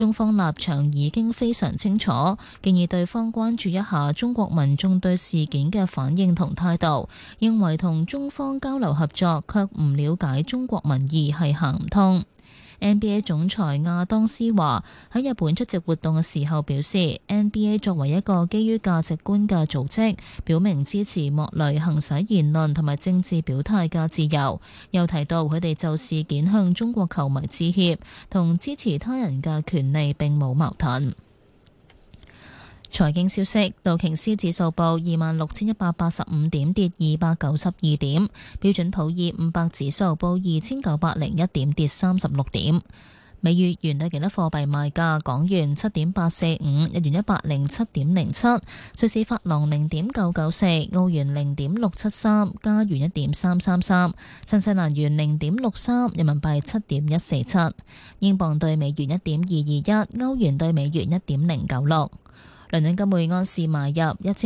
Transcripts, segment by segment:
中方立場已經非常清楚，建議對方關注一下中國民眾對事件嘅反應同態度，認為同中方交流合作卻唔了解中國民意係行唔通。NBA 總裁亞當斯話喺日本出席活動嘅時候表示 ，NBA 作為一個基於價值觀嘅組織，表明支持莫雷行使言論同埋政治表態嘅自由。又提到佢哋就事件向中國球迷致歉，同支持他人嘅權利並冇矛盾。財經消息，道瓊斯指數報26,185點，跌292點；標準普爾500指數報2,901點，跌36點。美元對其他貨幣賣價：港元7.845，日元107.07，瑞士法郎0.994，澳元0.673，加元1.333，新西蘭元0.63，人民幣7.147，英鎊對美元1.221，歐元對美元1.096。倫敦金每盎司買入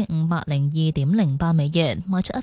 1502.08美元，賣出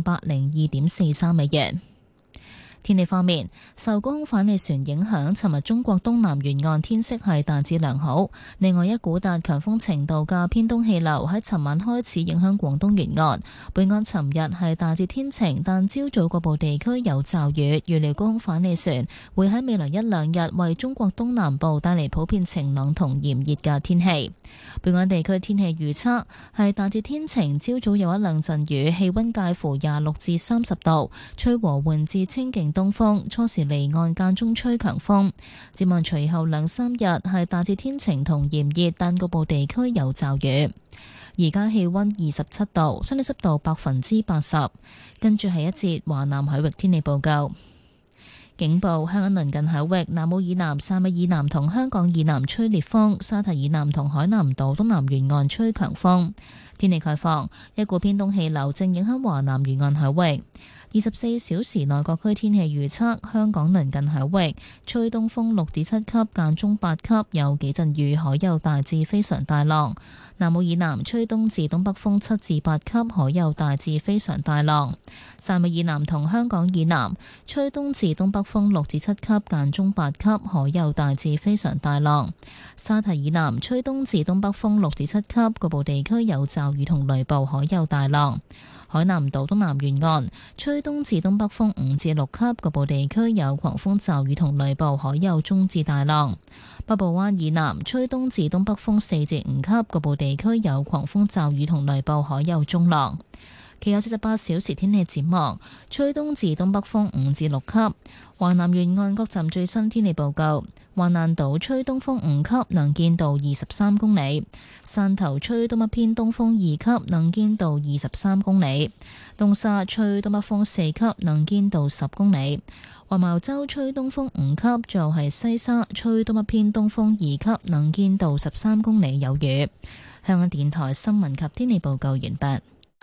1502.43美元。天氣方面，受高空反氣旋影響，尋日中國東南沿岸天色係大致良好。另外，一股達強風程度嘅偏東氣流喺尋晚開始影響廣東沿岸。本港尋日係大致天晴，但朝早局部地區有驟雨。預料高空反氣旋會喺未來一兩日為中國東南部帶嚟普遍晴朗同炎熱嘅天氣。本港地區天氣預測係大致天晴，朝早有一兩陣雨，氣溫介乎26至30度，吹和緩至清勁東風，初時離岸間中吹強風。展望隨後兩三日係大致天晴同炎熱，但局部地區有驟雨。而家氣溫27度，相對濕度80%。跟住係一節華南海域天氣報告。警報：香港鄰近海域、南澳以南、汕尾以南同香港以南吹烈風，沙堤以南同海南島東南沿岸吹強風。天氣概況：一股偏東氣流正影響華南沿岸海域。24小時內各區天氣預測：香港鄰近海域吹東風6至7級，間中8級，有幾陣雨，海有大至非常大浪。南澳以南吹東至東北風7至8級，海有大至非常大浪。汕尾以南同香港以南吹東至東北風6至7級，間中8級，海有大至非常大浪。沙堤以南吹東至東北風6至7級，局部地區有驟雨同雷暴，海有大浪。海南島東南沿岸吹東至東北風5至6級，局部地區有狂風驟雨同雷暴，海有中至大浪。北部灣以南吹東至東北風4至5級，局部地區有狂風驟雨同雷暴，海有中浪。其後78小時天氣展望，吹東至東北風5至6級。華南沿岸各站最新天氣報告：橫瀾島吹東風5級，能見度23公里；汕頭吹東北偏東風2級，能見度23公里；東沙吹東北風4級，能見度10公里；黃茅洲吹東風5級，就係西沙吹東北偏東風2級，能見度13公里，有雨。香港電台新聞及天氣報告完畢。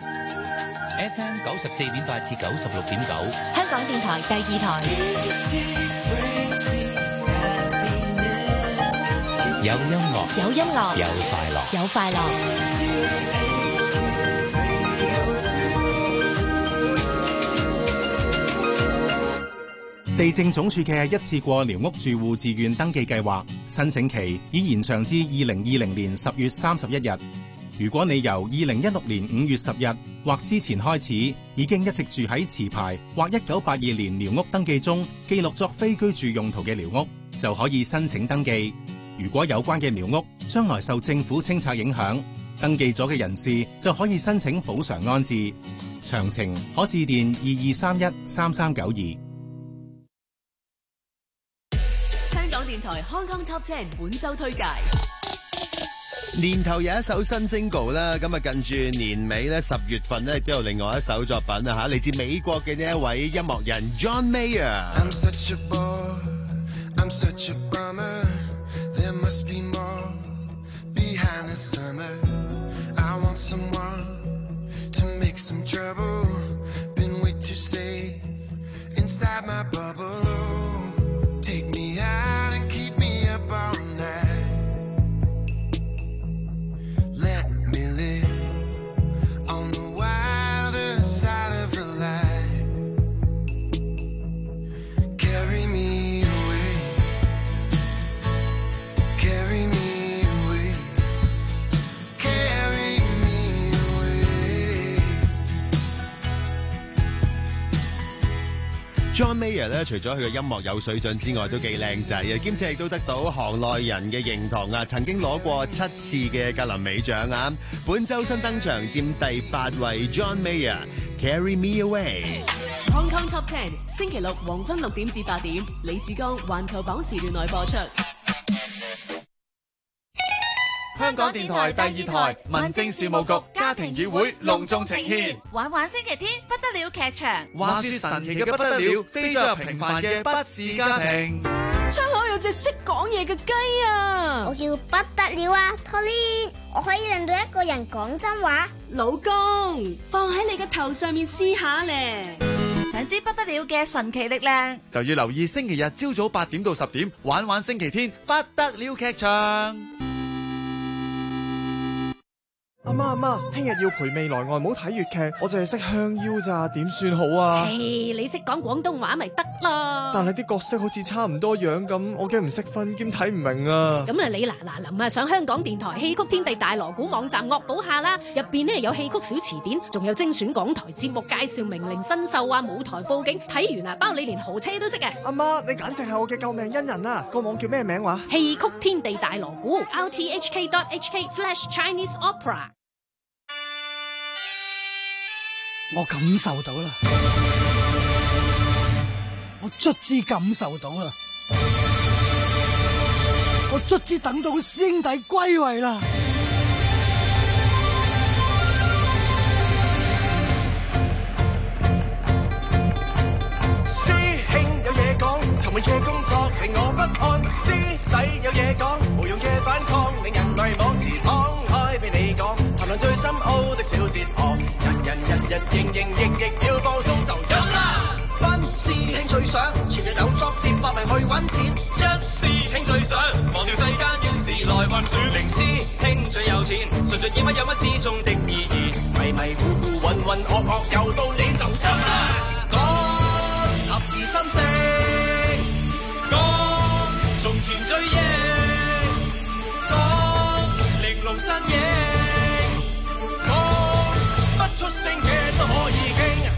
FM 94.8至96.9， 香港電台第二台。 有音樂， 有音樂， 有快樂， 有快樂。 地政總署嘅一次過寮屋住戶自願登記計劃申請期已延長至2020年10月31日。如果你由2016年5月10日或之前開始已經一直住喺持牌或1982年寮屋登記中記錄作非居住用途嘅寮屋，就可以申請登記。如果有關嘅寮屋將來受政府清拆影響，登記咗嘅人士就可以申請補償安置。詳情可致電22313392。 香港電台 Hong Kong Top 10本周推介。 年頭有一首新 single 啦，咁啊近住年尾咧10月份咧亦都有另外一首作品啊吓，嚟自美國嘅呢一位音樂人 John Mayer。 I'm such a bore, I'm such a bummer, there must be more behind the summer. I want someone to make some trouble, been way too safe inside my bubble. Take me out and keep me up all night.Let me live on the wilder side of the light. Carry me away, carry me John Mayer 咧，除咗佢嘅音樂有水準之外，都幾靚仔啊！兼且亦都得到行內人嘅認同啊！曾經攞過7次嘅格林美獎啊！本周新登場佔第8位 ，John Mayer，Carry Me Away。Hong Kong Top 10星期六黃昏6點至8點，李志剛環球榜時段內播出。 香港電台第2台民政事務局家庭議會隆重呈獻玩玩星期天不得了劇場。 話說神奇嘅不得了，飛咗入平凡嘅不是家庭。 窗口有隻識講嘢嘅雞啊！ 我叫不得了啊 ，Tony， 我可以令到一個人講真話。 老公，放喺你嘅頭上面試下咧。 想知不得了嘅神奇力量， 就要留意星期日朝早8點到10點，玩玩星期天不得了劇場。 阿媽，聽日要陪未來外母睇粵劇，我淨係識香腰咋，點算好啊？ 你識講廣東話咪得咯？ 但係啲角色好似差唔多樣咁，我驚唔識分兼睇唔明啊！ 咁啊，你嗱臨上香港電台戲曲天地大鑼鼓網站惡補下啦，入邊呢有戲曲小詞典，仲有精選港台節目介紹名伶新秀啊，舞台佈景，睇完啊包你連豪車都識嘅。 阿媽，你簡直係我嘅救命恩人啊！個網叫咩名話？ 戲曲天地大鑼鼓 RTHK.HK/Chinese Opera。 我感受到啦，我卒之感受到啦，我卒之等到師兄弟歸位啦。 師兄有嘢講，尋日嘅工作令我不安。師弟有嘢講，無用嘅反抗令人迷惘。時敞開俾你講，談論最深奧的小哲學。人營營役役要放鬆就有啦。班師兄最想全日有作戰，搏命去揾錢。一師兄最想忘掉世間怨事來運轉。零師兄最有錢，純盡演乜有乜之中的意義。迷迷糊糊渾渾噩噩又到你就有啦。講合二心聲，講從前追憶，講玲瓏身影，講不出聲嘅都可以傾。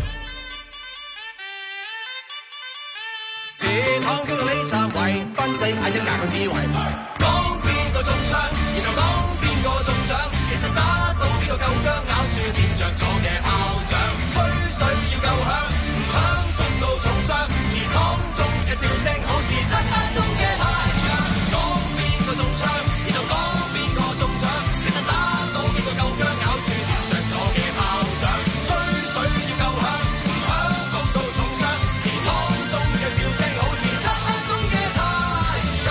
自躺叫到呢三位，賓仔嗌一架個智慧。講邊個中槍，然後講邊個中獎。其實打到邊個夠薑，咬住點着咗嘅炮仗。吹水要夠響，唔響谷到重傷。祠堂中嘅笑聲好似漆黑中嘅太陽。講邊個中槍，然後講邊個中獎。其實打到邊個夠薑，咬住點着咗嘅炮仗。吹水要夠響，唔響谷到重傷。祠堂中嘅笑聲好似漆黑中嘅太陽。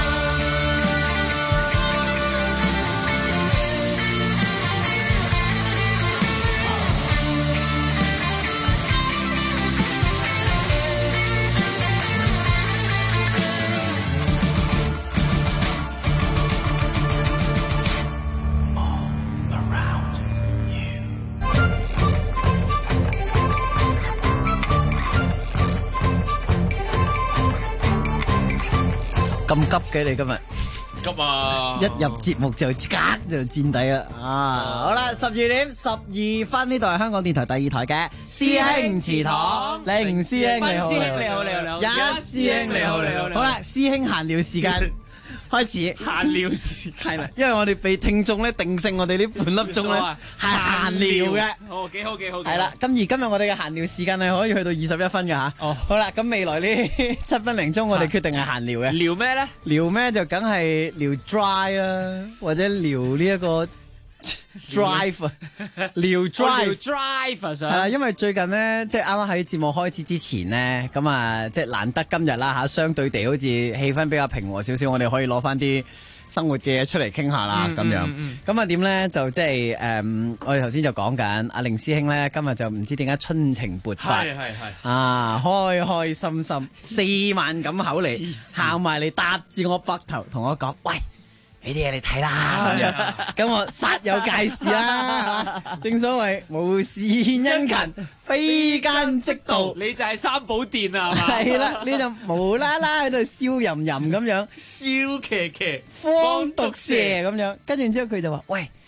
咁急嘅你今日急啊！ 一入節目就即刻就墊底啦啊！好啦，12:12呢度係香港電台第2台嘅師兄祠堂，零師兄你好， 師兄你好，一師兄你好， 好啦，師兄閒聊時間開始， 閒聊時係啦，因為我哋被聽眾咧定性我哋呢半粒鐘咧係閒聊嘅， 哦幾好， 係啦，咁而今日我哋嘅閒聊時間係可以去到21分嘅吓，哦，好啦，咁未來呢7分零鐘我哋決定係閒聊嘅， 聊咩咧？ 聊咩就梗係聊 dry 啦，或者聊呢一個 drive 啊，聊 drive 係啦，因為最近咧即係啱啱喺節目開始之前咧，咁啊即係難得今日啦吓，相對地好似氣氛比較平和少少，我哋可以攞翻啲生活嘅嘢出嚟傾下啦，咁樣，咁啊點咧就即係我哋頭先就講緊阿凌師兄咧，今日就唔知點解春情勃發，係啊，開開心心4萬咁口嚟，行埋嚟搭住我膊頭，同我講，喂，呢啲嘢你睇啦，咁樣，咁我煞有介事啦，正所謂無事獻殷勤，非奸即盜， 你就係三寶殿啊， 係啦，你就無啦啦喺度笑吟吟咁樣， 笑騎騎， 放毒蛇咁樣，跟住之後佢就話，喂，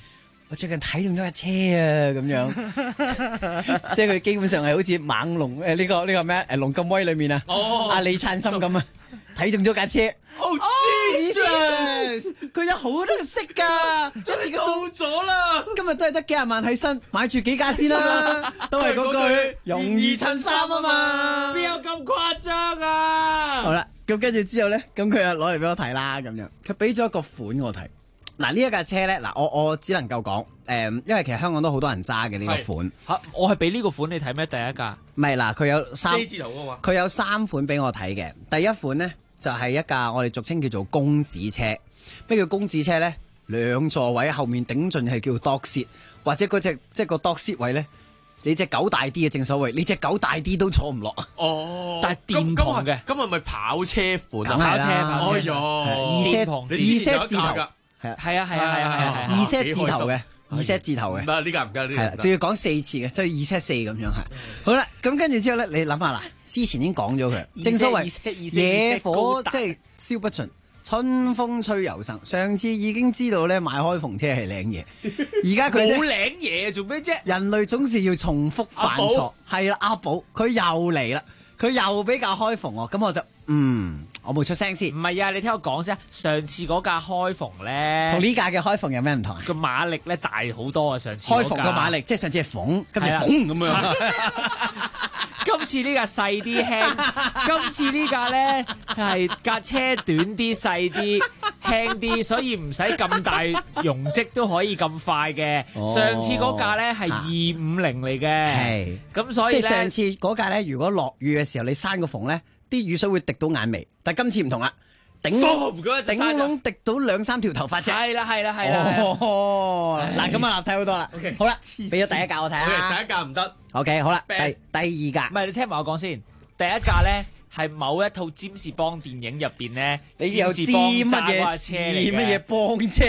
我最近睇中咗架車啊，咁樣，即係佢基本上係好似猛龍呢個咩龍咁威裏面啊，阿李燦森咁啊，睇中咗架車。Jesus！ 佢有好多個色㗎，一次嘅數咗啦。今日都係得幾廿萬喺身，買住幾架先啦。都係嗰句容易襯衫啊嘛。 邊有咁誇張啊？ 好啦，咁跟住之後咧，咁佢就攞嚟俾我睇啦，咁樣佢俾咗一個款我睇。嗱呢一架車咧，嗱我只能夠講因為其實香港都好多人揸嘅呢個款。 嚇，我係俾呢個款你睇咩？第一架唔係嗱，佢有 J 字頭嘅嘛。 佢有3款俾我睇嘅。第一款咧就係一架我哋俗稱叫做公子車。咩叫公子車咧？2座位後面頂盡係叫 dog seat， 或者嗰隻即係個 dog seat 位咧，你隻狗大啲嘅，正所謂你隻狗大啲都坐唔落啊！ 哦， 但係電篷嘅，今日咪跑車款啊？ 跑車， 哎呀， 二 set 字頭，係啊，二 set 字頭嘅。2 set 字頭嘅， 唔得呢架唔得呢架， 仲要講4次嘅，即係2 set 4咁樣係。好啦，咁跟住之後咧，你諗下啦，之前已經講咗佢，正所謂野火即係燒不盡，春風吹又生。上次已經知道咧買開篷車係領嘢，而家佢冇領嘢做咩啫？ 人類總是要重複犯錯，係啦，阿寶佢又嚟啦，佢又比較開篷喎，咁我就我冇出聲先。 唔係啊，你聽我講先。上次嗰架開篷咧， 同呢架嘅開篷有咩唔同啊？ 個馬力咧大好多啊！上次開篷個馬力，即係上次係縫，今日縫咁樣。 今次呢架細啲輕，今次呢架咧係架車短啲、細啲、輕啲，所以唔使咁大容積都可以咁快嘅。上次嗰架咧係250嚟嘅， 係咁所以咧， 即係上次嗰架咧，如果落雨嘅時候你閂個縫咧，啲雨水會滴到眼眉，但係今次唔同啦，頂籠滴到2-3條頭髮啫。 係啦。 嗱咁啊，睇好多啦。好啦，俾咗第一架我睇下。 第一架唔得。 OK， 好啦，第二架。 唔係，你聽埋我講先。第一架咧係某一套占士邦電影入邊咧， 你又知乜嘢事乜嘢邦車？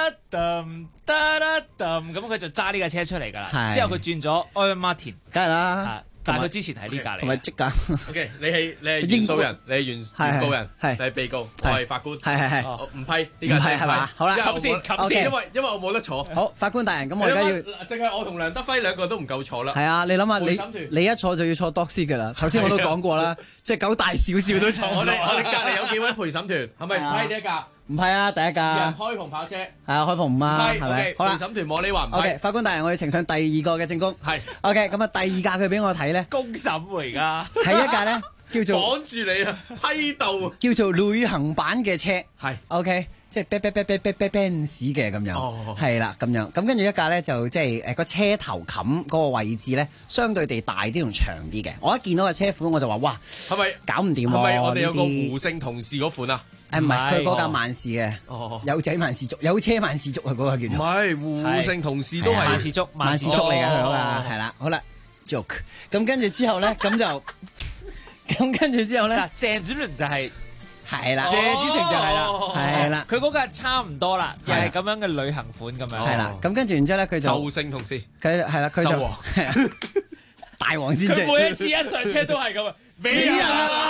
咁佢就揸呢架車出嚟㗎啦。之後佢轉咗 Aston Martin， 梗係啦。 但係佢之前係呢架嚟， 同埋即架。 OK， 你係原訴人，你係原告人，你係被告，我係法官。 係。 唔批呢架車， 係嘛？好啦， 冚先，因為我冇得坐。 好，法官大人，咁我而家要， 淨係我同梁德輝兩個都唔夠坐啦。 係啊，你諗下，你一坐就要坐 dog seat 㗎啦。頭先我都講過啦，即係狗大少少都坐。 我哋隔離有幾位陪審團，係咪唔批呢一架？ 唔批啊，第一架。 開篷跑車。係啊，開篷唔啊，係咪？好啦， 陪審團摸你話唔批。 OK，法官大人，我要呈上第二個嘅證供。 係。 OK，咁啊，第二架佢俾我睇咧。 公審嚟㗎。 係一架咧叫做綁住你啊，批鬥。 叫做旅行版嘅車。 係。 OK。即係 Benz 嘅咁樣，係啦咁樣，咁跟住一架咧就即係個車頭冚嗰個位置咧，相對地大啲同長啲嘅。我一見到個車款我就話：哇， 係咪搞唔掂喎？ 係咪我哋有個胡姓同事嗰款啊？ 唔係，佢嗰架萬事嘅，有仔萬事足，有車萬事足啊！嗰個叫做。 唔係胡姓同事都係萬事足， 萬事足嚟嘅佢嗰架，係啦，好啦 ，joke。咁跟住之後咧，咁跟住之後咧， 鄭子倫就係。 係啦， 謝子成就係啦， 係啦， 佢嗰個差唔多啦，又係咁樣嘅旅行款咁樣。 係啦，咁跟住然之後咧，佢就周姓同事， 佢係啦，佢就大王先佢每一次一上車都係咁啊，俾人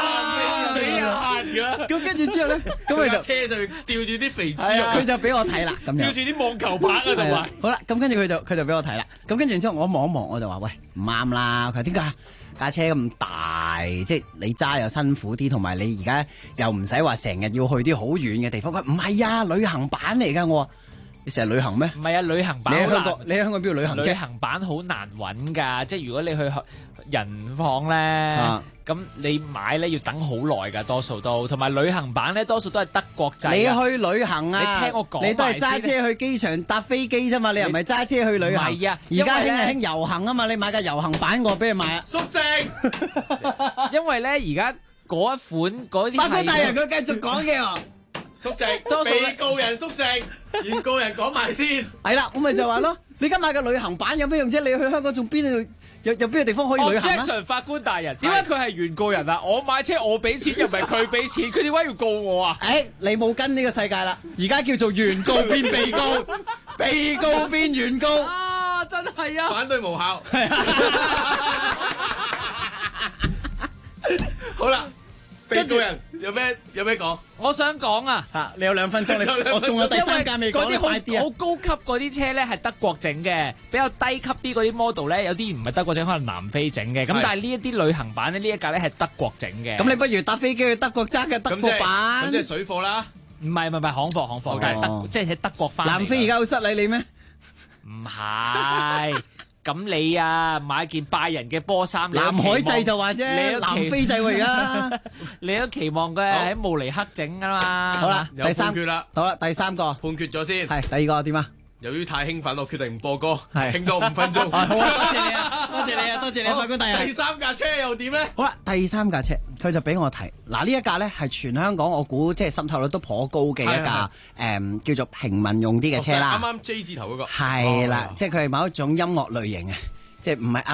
㗎。 咁跟住之後咧，咁佢就車上吊住啲肥豬肉， 佢就俾我睇啦，咁樣吊住啲網球拍啊，同埋。 好啦，咁跟住佢就俾我睇啦，咁跟住之後我望一望，我就話：喂，唔啱啦！佢話點解？架車咁大，即係你揸又辛苦啲，同埋你而家又唔使話成日要去啲好遠嘅地方。佢唔係啊，旅行版嚟㗎。我話你成日旅行咩？ 唔係啊，旅行版你喺香港邊度旅行啫？ 旅行版好難揾㗎，即係如果你去人房咧，咁你買咧要等好耐㗎，多數都同埋旅行版咧多數都係德國製。 你去旅行啊？ 你聽我講， 你都係揸車去機場搭飛機啫嘛，你又唔係揸車去旅行。 係啊， 而家興遊行啊嘛，你買架遊行版我俾你買啊。 肅靜。 因為咧而家嗰一款嗰啲。 法官大人佢繼續講嘅喎。 肅靜，被告人肅靜，原告人講埋先。 係啦，我咪就話咯，你而家買個旅行版有咩用啫？你去香港仲邊度有邊個地方可以旅行啊？ Objection， 法官大人，點解佢係原告人啊？我買車我俾錢，又唔係佢俾錢，佢點解要告我啊？ 你冇跟呢個世界啦，而家叫做原告變被告，被告變原告。 啊，真係啊！ 反對無效。好啦。 被告人有咩講？ 我想講啊， 你有2分鐘，我仲有第3架未講，你快啲啊！ 好高級嗰啲車咧係德國整嘅，比較低級啲嗰啲 model 咧有啲唔係德國整，可能南非整嘅。咁但係呢一啲旅行版咧，呢一架咧係德國整嘅。 咁你不如搭飛機去德國揸嘅德國版。 咁即係水貨啦。 唔係行貨，但係德即係喺德國翻嚟。 南非而家好失禮你咩？ 唔係。咁你啊買件拜仁嘅波衫， 南海製就話啫，南非製喎而家。 你都期望佢係喺慕尼黑整噶嘛？ 好啦，第3 決啦。 好啦，第3個判決咗先。 係第2個點啊？ 由於太興奮，我決定唔播歌，傾多5分鐘。 好啊，多謝你啊，多謝你，法官大人。 第3架車又點咧？ 好啦，第3架車佢就俾我睇。嗱呢一架咧係全香港我估即係滲透率都頗高嘅一架叫做平民用啲嘅車啦。 啱啱 J 字頭嗰個。係啦，即係佢係某一種音樂類型啊，即係唔係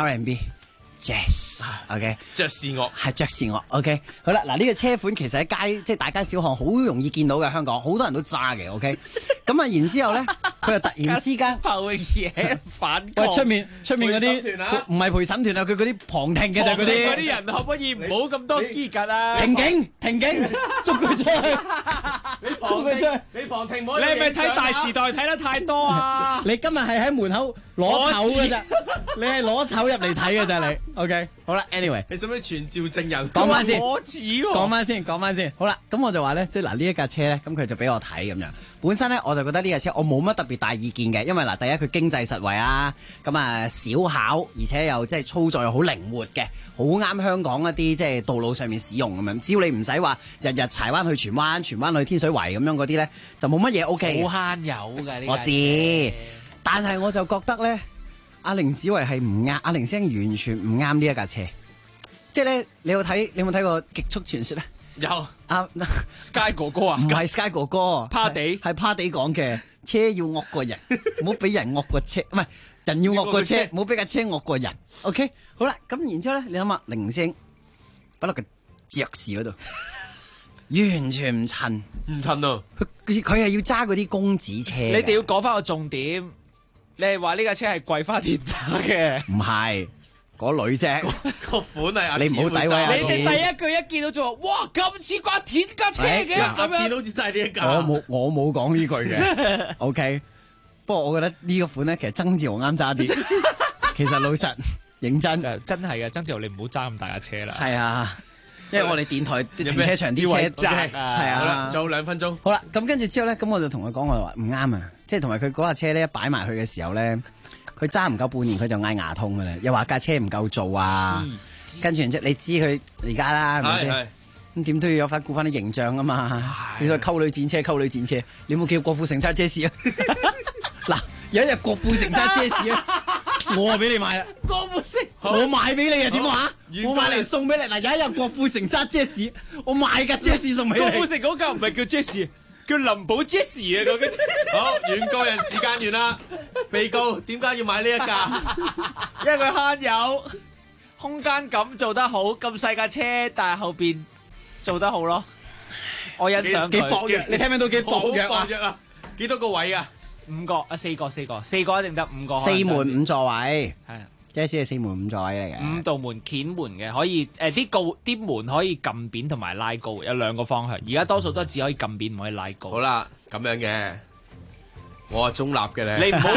R&B。Jazz，OK， 爵士樂係爵士樂，OK， 好啦，嗱呢個車款其實喺街即係大街小巷好容易見到嘅，香港好多人都揸嘅，OK， 咁啊然之後咧，佢就突然之間浮嘢喺反抗， 喂出面嗰啲唔係陪審團啊，佢嗰啲旁聽嘅就係嗰啲人可唔可以唔好咁多機格啊？ 停警，捉佢出去，捉佢出去， 你旁聽唔好， 你係咪睇大時代睇得太多啊？ 你今日係喺門口攞籌嘅咋？你係攞籌入嚟睇嘅咋你 ？OK， 好啦 ，anyway， 你使唔使傳召證人？ 講翻先，講翻先。好啦，咁我就話咧，即係嗱呢一架車咧，咁佢就俾我睇咁樣。本身咧我就覺得呢架車我冇乜特別大意見嘅，因為嗱第一佢經濟實惠啊，咁啊小巧，而且又即係操作又好靈活嘅，好啱香港一啲即係道路上面使用咁樣。只要你唔使話日日柴灣去荃灣去天水圍咁樣嗰啲咧，就冇乜嘢 OK 嘅。 好慳油㗎呢？ 我知，但係我就覺得咧。阿凌子維係唔啱，阿凌姐完全唔啱呢一架車。即係咧，你有冇睇過《極速傳說》咧？ 有啊 ，Sky 哥哥啊， 唔係 Sky 哥哥， 趴地係趴地講嘅。車要惡過人，唔好俾人惡過車，唔係人要惡過車，唔好俾架車惡過人。OK， 好啦，咁然之後咧，你諗下凌星擺落個爵士嗰度，完全唔襯， 啊！ 佢係要揸嗰啲公子車。 你哋要講翻個重點。你係話呢架車係桂花田揸嘅？ 唔係，嗰女啫。 個款係阿你唔好詆毀。 你哋第一句一見到就話，哇咁似瓜田架車嘅咁樣。 好似真係呢一架。 我冇講呢句嘅。OK， 不過我覺得呢個款咧，其實曾志豪啱揸啲。其實老實認真真係嘅，曾志豪你唔好揸咁大架車啦。 係啊，因為我哋電台停車場啲車窄啊。 係啊， 仲有2分鐘。 好啦，咁跟住之後咧，咁我就同佢講，我話唔啱啊。即係同埋佢嗰架車咧，一擺埋去嘅時候咧，佢揸唔夠半年，佢就嗌牙痛噶啦，又話架車唔夠做啊。跟住然之後，你知佢而家啦，係咪先？咁點都要有翻顧翻啲形象啊嘛。其實溝女戰車，你有冇叫郭富城揸遮士啊？嗱，有一日郭富城揸遮士啊，我啊俾你買啦。 郭富城， 我買俾你啊？點話？我買嚟送俾你。嗱，有一日郭富城揸遮士，我買架遮士送俾你。 郭富城嗰架唔係叫遮士。叫林寶 Jesse 啊！嗰個好，原告人時間完啦。被告點解要買呢一架？ 因為佢慳油，空間感做得好，咁細架車，但係後邊做得好咯。我欣賞佢。 幾薄弱？你聽唔聽到幾薄弱啊？ 幾多個位啊 ？4個一定得5個。 4門5座位。係。即係4門5座位嚟嘅 ，5道門鉗門嘅，可以啲門可以撳扁同埋拉高，有2個方向。而家多數都只可以撳扁，唔可以拉高。 好啦，咁樣嘅，我係中立嘅咧。 你唔好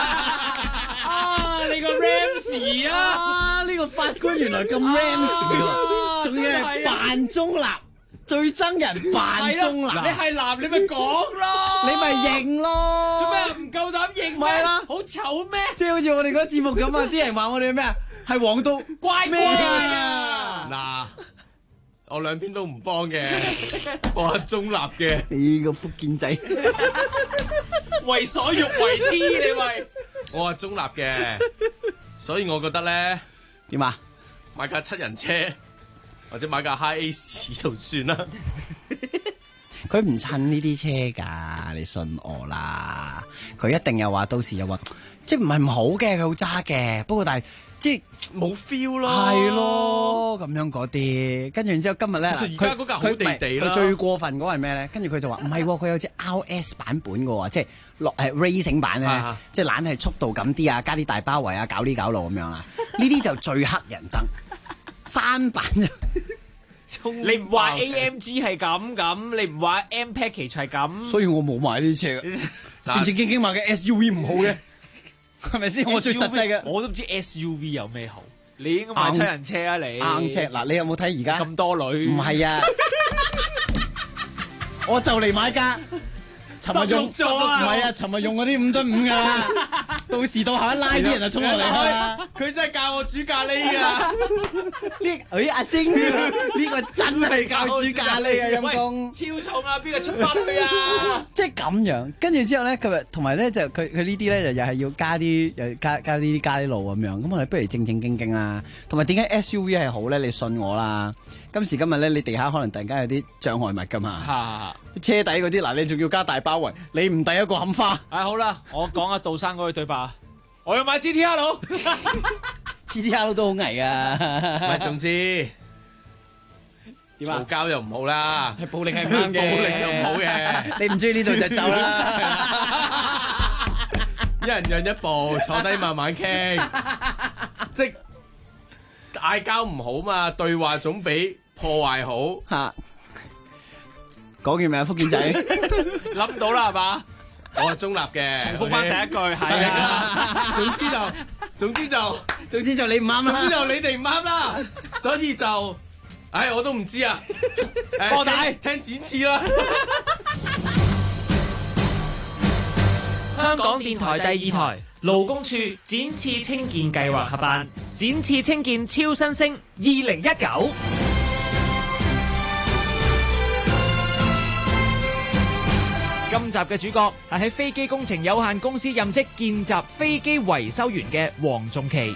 啊！你個 Ramsey 啊！ 呢個法官原來咁 Ramsey 喎，仲要係扮中立。最憎人扮中立， 你係男你咪講咯， 你咪認咯， 做咩唔夠膽認？ 唔係啦， 好醜咩？ 即係好似我哋嗰個節目咁啊！啲人話我哋咩啊？係黃到乖咩啊？ 嗱，我兩邊都唔幫嘅，我係中立嘅。 你個福建仔， 為所欲為啲你喂， 我係中立嘅，所以我覺得咧點啊？ 買架7人車。或者買架 High Ace 就算啦， 佢唔襯呢啲車㗎，你信我啦。佢一定又話到時又話，即係唔係唔好嘅，佢好揸嘅。不過但係即係冇 feel 咯， 係咯咁樣嗰啲。跟住然之後今日咧， 而家嗰架好地地啦。 佢最過分嗰個係咩咧？跟住佢就話唔係喎，佢有隻 RS 版本嘅喎，即係racing 版咧，即係懶係速度感啲啊，加啲大包圍啊，搞呢搞路咁樣啊。呢啲就最黑人憎。山版就你唔話 AMG 係咁，你唔話 M package 係咁， 所以我冇買呢啲車嘅，正正經經買嘅 SUV 唔好嘅，係咪先？我最實際嘅， 我都唔知 SUV 有咩好。你應該買七人車啊！你硬車嗱，你有冇睇而家咁多女？ 唔係啊，我就嚟買架。尋日用唔係啊！尋日用嗰啲5噸5㗎，到時到下一拉啲人就衝落嚟啦。 佢真係教我煮咖喱㗎。 阿星呢個真係教煮咖喱啊！陰公超重啊！邊個出翻去啊？ 即係咁樣，跟住之後咧，佢同埋咧就佢呢啲咧就又係要加啲又加啲加啲路咁樣。咁我哋不如正正經經啦。同埋點解 SUV 係好咧？你信我啦。今時今日咧，你地下可能突然間有啲障礙物㗎嘛。車底嗰啲嗱，你仲要加大包圍，你唔第一個冚花。 好啦，我講阿杜生嗰句對白，我要買 GTR 佬 ，GTR 都好危啊。 唔係，總之嘈交又唔好啦， 暴力係唔啱嘅， 暴力就唔好嘅。 你唔中意呢度就走啦。 一人讓一步，坐低慢慢傾，即係嗌交唔好嘛，對話總比破壞好嚇。講完未啊，福建仔？ 諗到啦係嘛？ 我係中立嘅。 重複翻第一句係啊。 總之就你唔啱啦。 總之就你哋唔啱啦。所以就，我都唔知啊。 波大聽展翅啦。 香港電台第2台勞工處展翅青見計劃合辦展翅青見超新星2019。今集嘅主角係喺飛機工程有限公司任職見習飛機維修員嘅黃仲琪。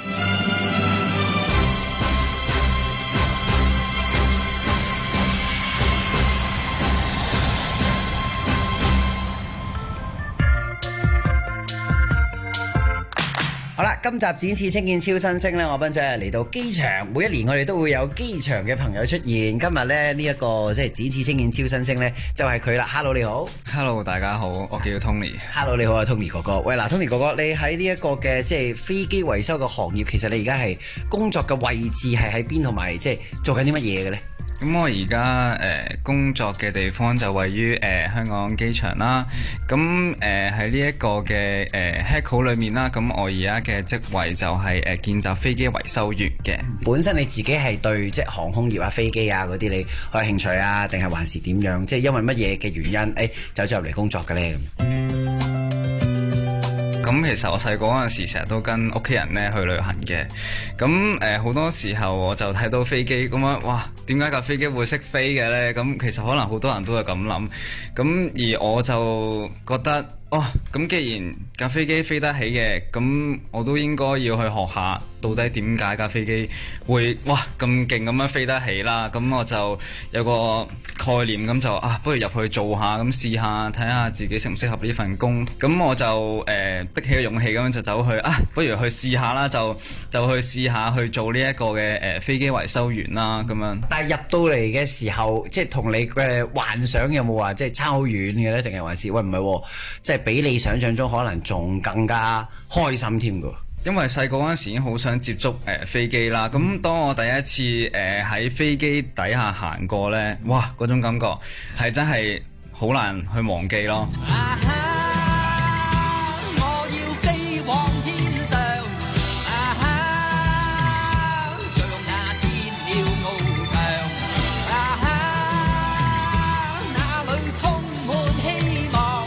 好啦，今集展翅青見超新星咧，我斌仔嚟到機場，每一年我哋都會有機場嘅朋友出現。今日咧呢一個即係展翅青見超新星咧，就係佢啦。Hello 你好 ，Hello 大家好，我叫 Tony。 Hello 你好啊 Tony 哥哥。喂嗱 Tony 哥哥，你喺呢一個嘅即係飛機維修嘅行業，其實你而家係工作嘅位置係喺邊，同埋即係做緊啲乜嘢嘅咧？ 咁我而家工作嘅地方就位於香港機場啦。咁喺呢一個嘅HECO 裏面啦。咁我而家嘅職位就係見習飛機維修員嘅。 本身你自己係對即係航空業啊、飛機啊嗰啲你有興趣啊，定係還是點樣？即係因為乜嘢嘅原因走咗入嚟工作嘅咧？ 咁其實我細個嗰陣時成日都跟屋企人咧去旅行嘅，咁好多時候我就睇到飛機咁樣，哇！點解架飛機會識飛嘅咧？咁其實可能好多人都係咁諗，咁而我就覺得，咁既然架飛機飛得起嘅，咁我都應該要去學下到底點解架飛機會咁勁咁樣飛得起啦。咁我就有個概念，咁就不如入去做下，咁試下睇下自己適唔適合呢份工。咁我就逼起個勇氣咁樣就走去不如去試下啦，就去試下去做呢一個嘅飛機維修員啦咁樣。 但係入到嚟嘅時候，即係同你嘅幻想有冇話即係差好遠嘅咧？定係還是喂唔係，即係比你想象中可能仲更加開心添㗎？ 因為細個嗰陣時已經好想接觸飛機啦，咁當我第一次喺飛機底下行過呢，哇！嗰種感覺係真係好難去忘記咯。 我要飛往天上，像那天鳥翱翔，那裏充滿希望，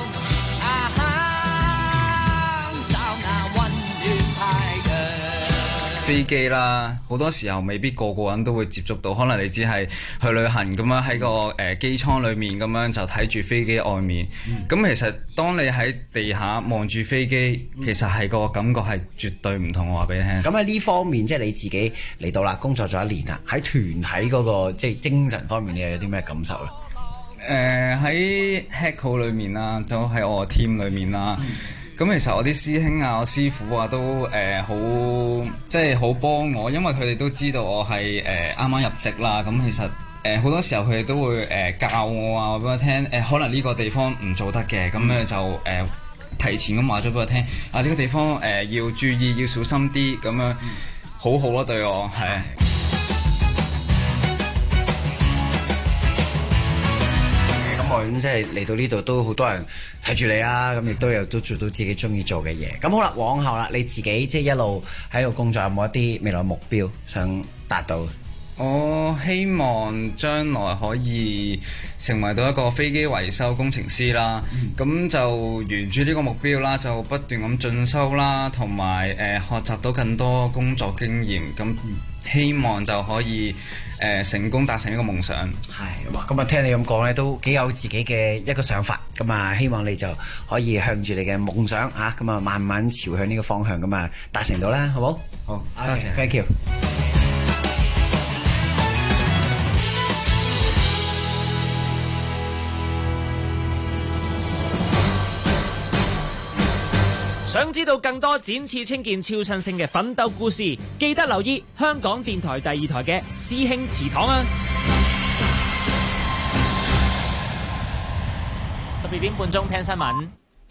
找那溫暖太陽。 飛機啦，好多時候未必個個人都會接觸到，可能你只係去旅行咁樣喺個機艙裏面咁樣就睇住飛機外面。咁其實當你喺地下望住飛機，其實係個感覺係絕對唔同。我話俾你聽。 咁喺呢方面，即係你自己嚟到啦，工作咗1年啦，喺團體嗰個即係精神方面，你有啲咩感受咧？ 喺 HECO 裏面啦，就喺我個 team 裏面啦。咁其實我啲師兄啊、我師傅啊都好即係好幫我，因為佢哋都知道我係啱啱入職啦。咁其實好多時候佢哋都會教我啊，話俾我聽可能呢個地方唔做得嘅，咁咧就提前咁話咗俾我聽呢個地方要注意，要小心啲，咁樣好好咯對我係。 咁即係嚟到呢度都好多人睇住你啊，咁亦都做到自己中意做嘅嘢。咁好啦，往後啦，你自己即係一路喺度工作，有冇一啲未來目標想達到？ 我希望將來可以成為到一個飛機維修工程師啦，咁就沿住呢個目標啦，就不斷咁進修啦，同埋學習到更多工作經驗，咁希望就可以成功達成呢個夢想。 係，哇！咁啊聽你咁講咧，都幾有自己嘅一個想法，咁啊希望你就可以向住你嘅夢想嚇，咁啊慢慢朝向呢個方向咁啊達成到啦，好冇？ 好，多謝 ，thank you。 想知道更多展翅青見超新星嘅奮鬥故事，記得留意香港電台第2台嘅師兄祠堂啊！12點半鐘聽新聞。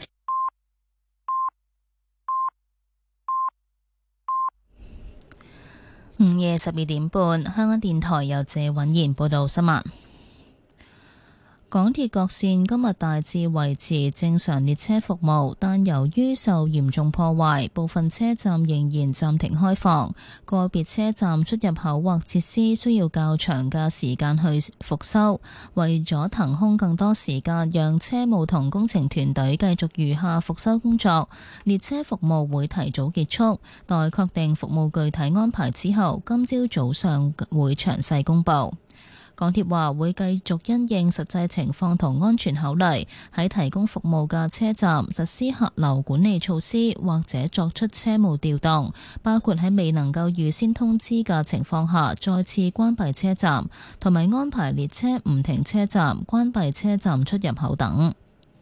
午夜12點半，香港電台由謝允賢報道新聞。港鐵各線今日大致維持正常列車服務，但由於受嚴重破壞，部分車站仍然暫停開放。個別車站出入口或設施需要較長嘅時間去復修。為咗騰空更多時間，讓車務同工程團隊繼續餘下復修工作，列車服務會提早結束。待確定服務具體安排之後，今朝早上會詳細公佈。港鐵話會繼續因應實際情況同安全考慮，喺提供服務嘅車站實施客流管理措施，或者作出車務調動，包括喺未能夠預先通知嘅情況下再次關閉車站，同埋安排列車唔停車站、關閉車站出入口等。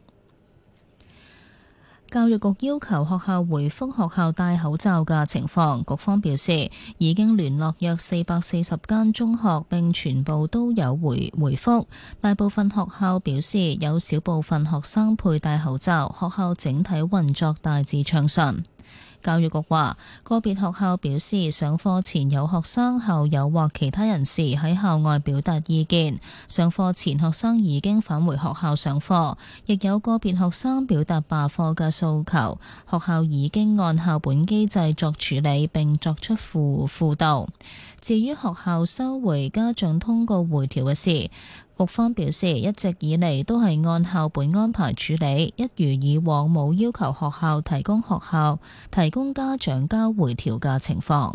教育局要求學校回覆學校戴口罩嘅情況，局方表示已經聯絡約440間中學，並全部都有回覆。大部分學校表示有少部分學生佩戴口罩，學校整體運作大致暢順。教育局話，個別學校表示上課前有學生、校友或其他人士喺校外表達意見，上課前學生已經返回學校上課，亦有個別學生表達罷課嘅訴求，學校已經按校本機制作處理並作出輔導。至於學校收回家長通告回條嘅事，局方表示一直以嚟都係按校本安排處理，一如以往冇要求學校提供家長交回條嘅情況。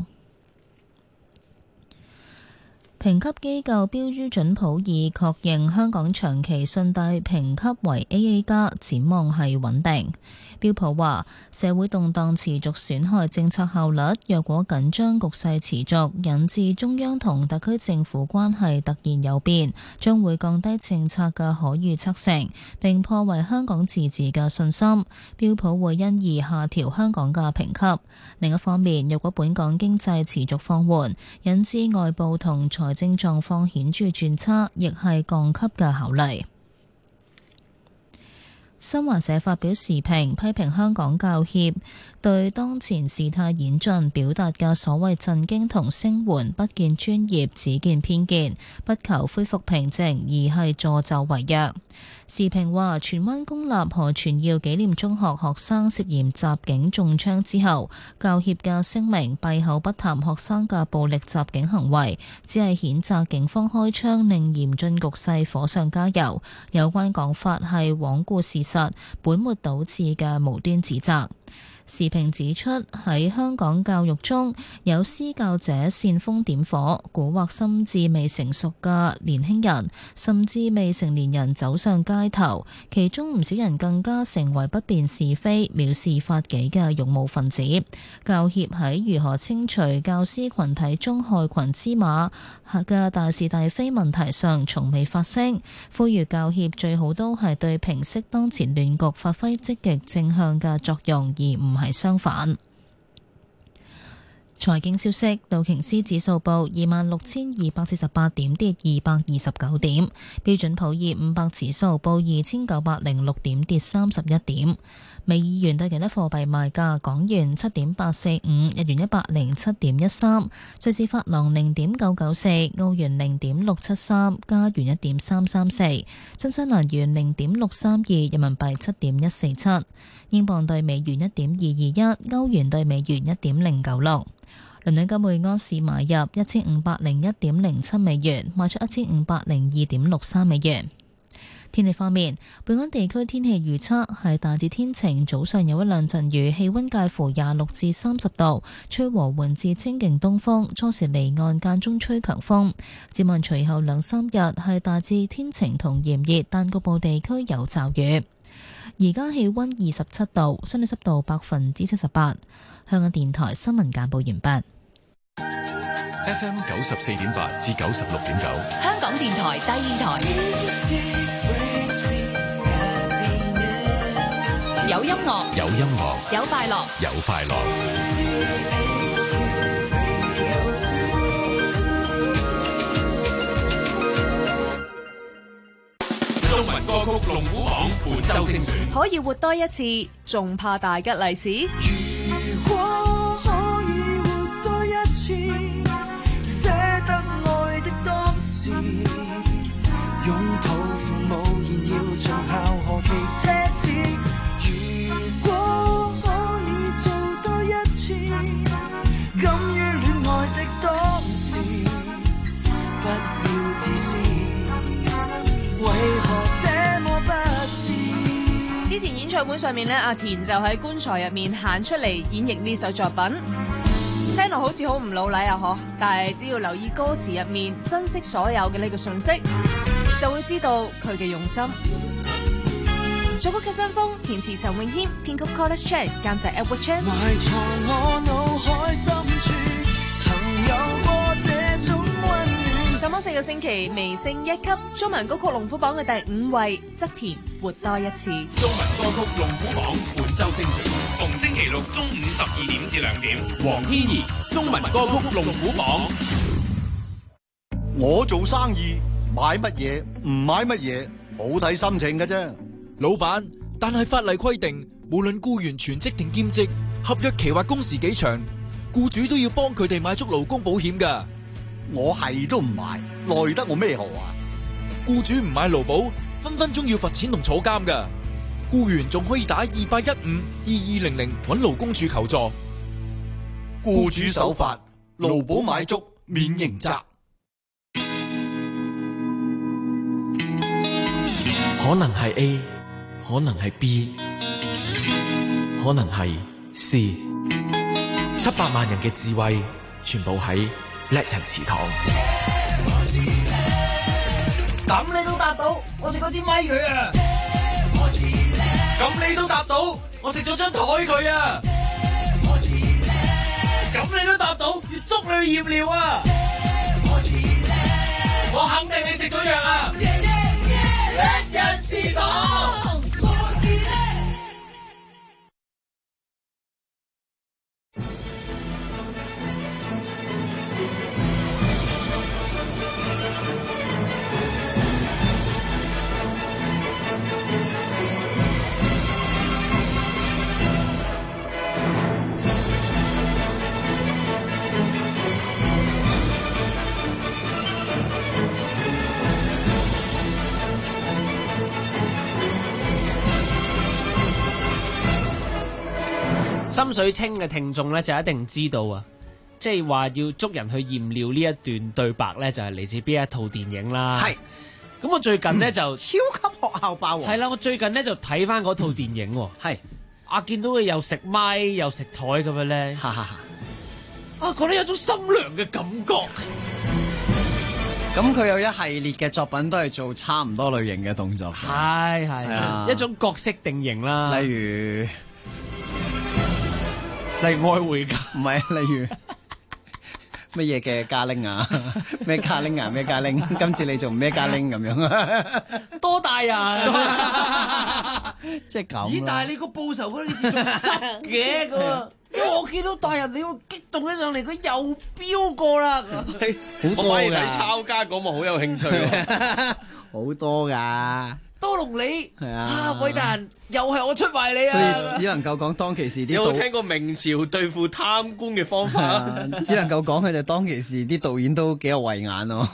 評級機構標準普爾確認香港長期信貸評級為 AA+，展望係穩定。標普話社會動盪持續損害政策效率，若果緊張局勢持續，引致中央同特區政府關係突然有變，將會降低政策嘅可預測性，並破壞香港自治嘅信心。標普會因而下調香港嘅評級。另一方面，若果本港經濟持續放緩，引致外部同財政狀況顯著轉差，亦係降級嘅考慮。新華社發表時評，批評香港教協對當前事態演進表達嘅所謂震驚同聲援，不見專業，只見偏見，不求恢復平靜，而係助紂為虐。時評話，荃灣公立何傳耀紀念中學學生涉嫌襲警中槍之後，教協嘅聲明閉口不談學生嘅暴力襲警行為，只係譴責警方開槍令嚴峻局勢火上加油。有關講法係罔顧事實、本末倒置嘅無端指責。時評指出，喺香港教育中有施教者煽風點火，蠱惑心智未成熟嘅年輕人，甚至未成年人走上街頭，其中唔少人更加成為不辨是非、藐視法紀嘅勇武分子。教協喺如何清除教師群體中害群之馬嘅大是大非問題上從未發聲，呼籲教協最好都係對平息當前亂局發揮積極正向嘅作用，而唔係相反。 財經消息，道瓊斯指數報26,248點，跌229點；標準普爾500指數報2,906點，跌31點。美元對其他貨幣賣價：港元7.845，日元107.13，瑞士法郎0.994，澳元0.673，加元1.334，新西蘭元0.632，人民幣7.147，英鎊對美元1.221，歐元對美元1.096。倫敦金每安士買入1501.07美元，賣出1502.63美元。天氣方面，本港地區天氣預測係大致天晴，早上有一兩陣雨，氣溫介乎26至30度，吹和緩至清勁東風，初時離岸間中吹強風。展望隨後兩三日係大致天晴同炎熱，但局部地區有驟雨。而家氣溫27度，相對濕度78%。香港電台新聞簡報完畢。 FM 94.8至96.9， 香港電台第二台，有音樂， 有音樂， 有快樂， 有快樂。中文歌曲龍虎榜本周精選， 可以活多一次，仲怕大吉利是？ 如果可以活多一次，捨得愛的當時，擁抱父母現要盡孝何其奢侈。如果可以做多一次，敢於戀愛的當時，不要自私，為何這麼不智？ 之前演唱會上面呢，阿田就喺棺材入面行出嚟演繹呢首作品，聽落好似好唔老禮啊嗬，但係只要留意歌詞入面，珍惜所有嘅呢個信息，就會知道佢嘅用心。作曲嘅新風，填詞陳詠謙，編曲 College Chan， 監製 Edward Chan。 埋藏我腦海深處，曾有過這種溫暖。 上榜4個星期，微升1級，中文歌曲龍虎榜嘅第5位，側田活多一次。 中文歌曲龍虎榜本周精選，逢星期六中午12點至2點。黃天怡，中文歌曲龍虎榜。 我做生意買乜嘢唔買乜嘢，好睇心情嘅啫。 老闆，但係法例規定，無論僱員全職定兼職，合約期或工時幾長，僱主都要幫佢哋買足勞工保險㗎。 我係都唔買，奈得我咩何啊？ 僱主唔買勞保，分分鐘要罰錢同坐監㗎。僱員仲可以打28152200搵勞工處求助。 僱主守法，勞保買足，免刑責。 可能係 A， 可能係 B， 可能係 C。700萬人嘅智慧，全部喺叻人祠堂。 咁你都答到，我食嗰支咪佢啊！ 咁你都答到，我食咗張台佢啊！咁你都答到，要捉你去驗尿啊！我肯定你食咗藥啊！叻人祠堂。 心水清嘅聽眾咧就一定知道啊，即係話要捉人去驗尿呢一段對白咧，就係嚟自邊一套電影啦。係，咁我最近咧就超級學校霸王。 係啦，我最近咧就睇翻嗰套電影。係，見到佢又食咪又食台咁樣咧，覺得有種心涼嘅感覺。 咁佢有一系列嘅作品都係做差唔多類型嘅動作。 係一種角色定型啦。 例如愛回家， 唔係例如乜嘢嘅嘉玲啊，咩嘉玲啊，咩嘉玲，今次你做咩嘉玲咁樣啊？ 多大人， 即係咁。 咦？但係你個報仇嗰啲仲濕嘅咁，因為我見到大人你會激動。 動起上嚟，佢又飆過啦。 我反而睇抄家嗰幕好有興趣喎， 好多㗎。 多龍你係啊， 偉大人又係我出賣你所啊！ 以只能夠講當其時啲有冇聽過明朝對付貪官嘅方法？ 只能夠講佢就當其時啲導演都幾有慧眼咯。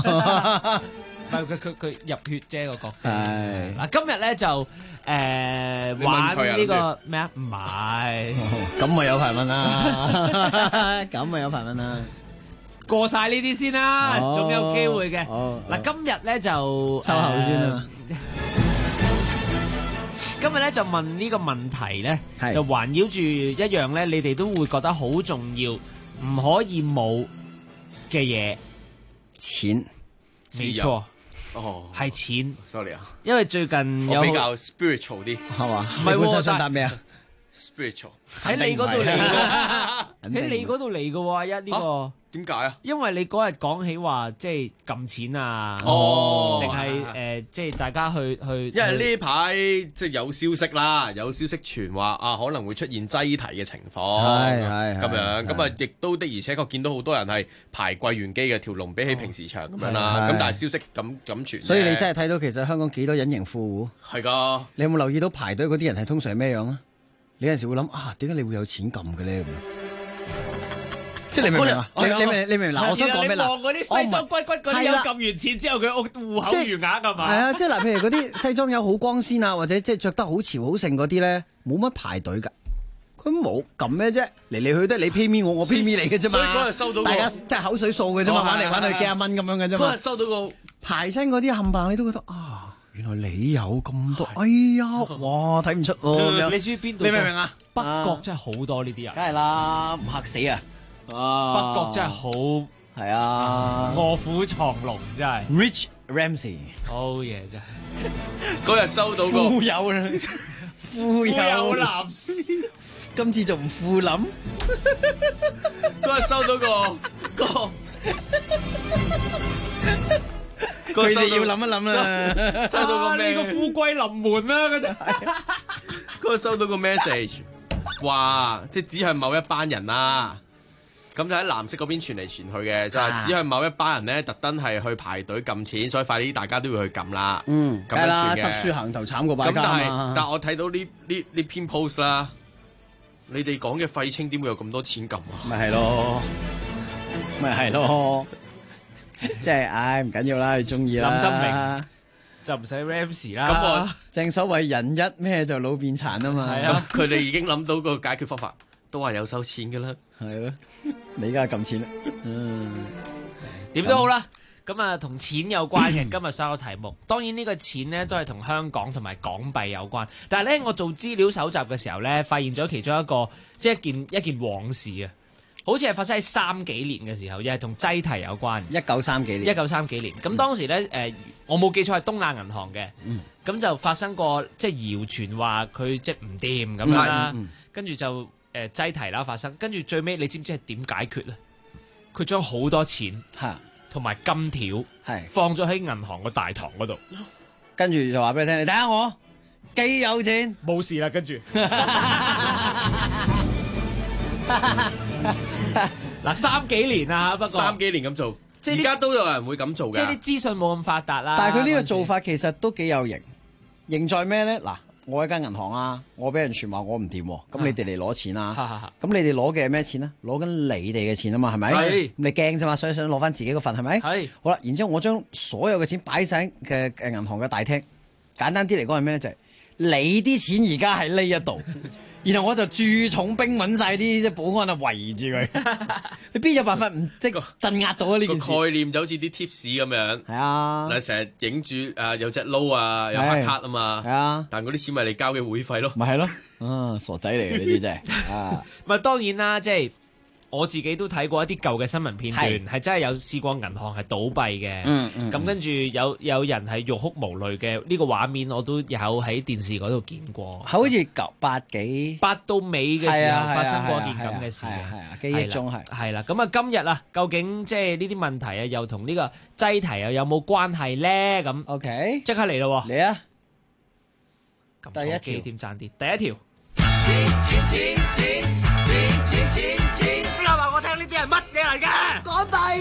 佢入血啫個角色。 係嗱，今日咧就玩呢個咩啊？唔係， 咁咪有排問啦，咁咪有排問啦。 過晒呢啲先啦，仲有機會嘅。嗱，今日咧就抽後先啦。 今日咧就問呢個問題咧，就環繞住一樣咧，你哋都會覺得好重要，唔可以冇嘅嘢， 錢。 冇錯， 哦， 係錢。 sorry 啊， 因為最近有比較 spiritual 啲， 係嘛？ 唔係喎， 想答咩啊 ？spiritual 喺你嗰度嚟嘅，喺你嗰度嚟嘅喎，呢個。 點解啊？ 因為你嗰日講起話，即係撳錢啊，定係即係大家去。 因為呢排即係有消息啦，有消息傳話啊，可能會出現擠提嘅情況，係咁樣，咁啊，亦都的而且確見到好多人係排櫃員機嘅條龍比起平時長咁樣啦。咁但係消息咁傳， 所以你真係睇到其實香港幾多隱形富戶？ 係㗎。 你有冇留意到排隊嗰啲人係通常係咩樣啊？你有陣時會諗啊，點解你會有錢撳嘅咧？即係你明唔明啊？你明嗱？我想講咩啦？ 你望嗰啲西裝骨骨嗰啲有撳完錢之後佢戶口餘額㗎嘛？ 係啊，即係嗱，譬如嗰啲西裝有好光鮮啊，或者即係着得好潮好盛嗰啲咧，冇乜排隊㗎。佢冇撳咩啫？嚟嚟去都係你 pay me 我 pay me 你嘅啫嘛。 所以嗰日收到大家即係口水數嘅啫嘛，玩嚟玩去幾廿蚊咁樣嘅啫嘛。 嗰日收到個排親嗰啲冚唪唥，你都覺得啊，原來你有咁多，哎呀，哇，睇唔出喎。 你知邊度？ 你明唔明啊？ 北角真係好多呢啲人。 梗係啦，唔嚇死啊！ 北角真係好係啊， 臥虎藏龍真係。 Rich Ramsey， 好嘢真係。 嗰日收到個富有啦，富有男士， 今次仲富林。 嗰日收到佢哋要諗一諗啦。 收到個咩？ 呢個富貴臨門啦，嗰啲。 嗰日收到個 message， 話即係只係某一班人啦。咁就喺藍色嗰邊傳嚟傳去嘅，就係只係某一班人咧，特登係去排隊撳錢，所以快啲大家都要去撳啦。 嗯， 咁樣傳嘅。 執輸行頭慘過敗家嘛。但係我睇到呢篇 post 啦，你哋講嘅廢青點會有咁多錢撳啊？ 咪係咯，即係唉唔緊要啦，你中意啦。 諗得明就唔使 Ramsey 啦。 咁我正所謂人一咩就老變殘啊嘛。 係啊，佢哋已經諗到個解決方法。都話有收錢㗎啦， 係咯，你而家撳錢啦， 點都好啦，咁啊同錢有關嘅今日所有題目，當然呢個錢呢都係同香港同埋港幣有關，但係呢，我做資料搜集嘅時候呢，發現咗其中一個即係一件往事啊，好似係發生喺30幾年嘅時候，又係同擠提有關。 1930幾年， 咁當時呢，我冇記錯係東亞銀行嘅，咁就發生過即係謠傳話佢即係唔掂咁樣啦，跟住就。擠提啦發生，跟住最尾你知唔知係點解決咧？佢將好多錢同埋金條放咗喺銀行個大堂嗰度， 跟住就話俾你聽，你睇下我幾有錢， 冇事啦。跟住嗱3幾年啊，不過 3幾年咁做，即係而家都有人會咁做嘅。 即係啲資訊冇咁發達啦。 但係佢呢個做法其實都幾有型，型在咩咧？嗱。我喺間銀行啊，我俾人傳話我唔掂，咁你哋嚟攞錢啊，咁你哋攞嘅係咩錢啊？攞緊你哋嘅錢啊嘛，係咪？咁你驚啫嘛，所以想攞翻自己嗰份係咪？係。好啦，然之後我將所有嘅錢擺晒嘅銀行嘅大廳，簡單啲嚟講係咩咧？就係你啲錢而家喺呢一度。然後我就駐重兵揾晒啲即係保安啊圍住佢，你邊有辦法唔即係鎮壓到啊？呢件事概念就好似啲 tips 咁樣， 係啊， 嗱成日影住有隻撈啊，有黑卡啊嘛， 係啊， 但嗰啲錢咪你交嘅會費咯， 咪係咯，傻仔嚟嘅呢啲真係啊， 咪當然啦，即係。我自己都睇過一啲舊嘅新聞片段，係真係有試過銀行係倒閉嘅，咁跟住有人係欲哭無淚嘅呢個畫面，我都有喺電視嗰度見過。 好似8 到尾嘅時候發生過件咁嘅事嘅， 記憶中係啦。咁啊，今日啊，究竟即係呢啲問題啊，又同呢個擠提又有冇關係咧？咁 OK， 即刻嚟咯， 嚟啊！ 第一條添爭啲，第一條。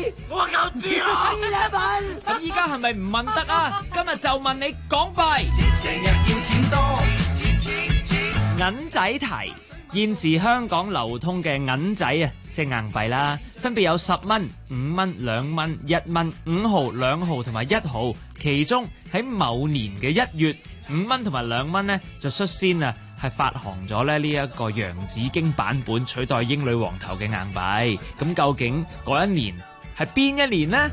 我夠知啦。 咁依家係咪唔問得啊？今日就問你港幣。 成日要錢多。 銀仔題，現時香港流通嘅銀仔啊，即係硬幣啦，分別有10蚊、5蚊、2蚊、1蚊、5毫、2毫同埋1毫。其中喺某年嘅1月，5蚊同埋2蚊呢就率先啊係發行咗咧呢一個洋紫荊版本取代英女王頭嘅硬幣。咁究竟嗰一年係邊一年呢？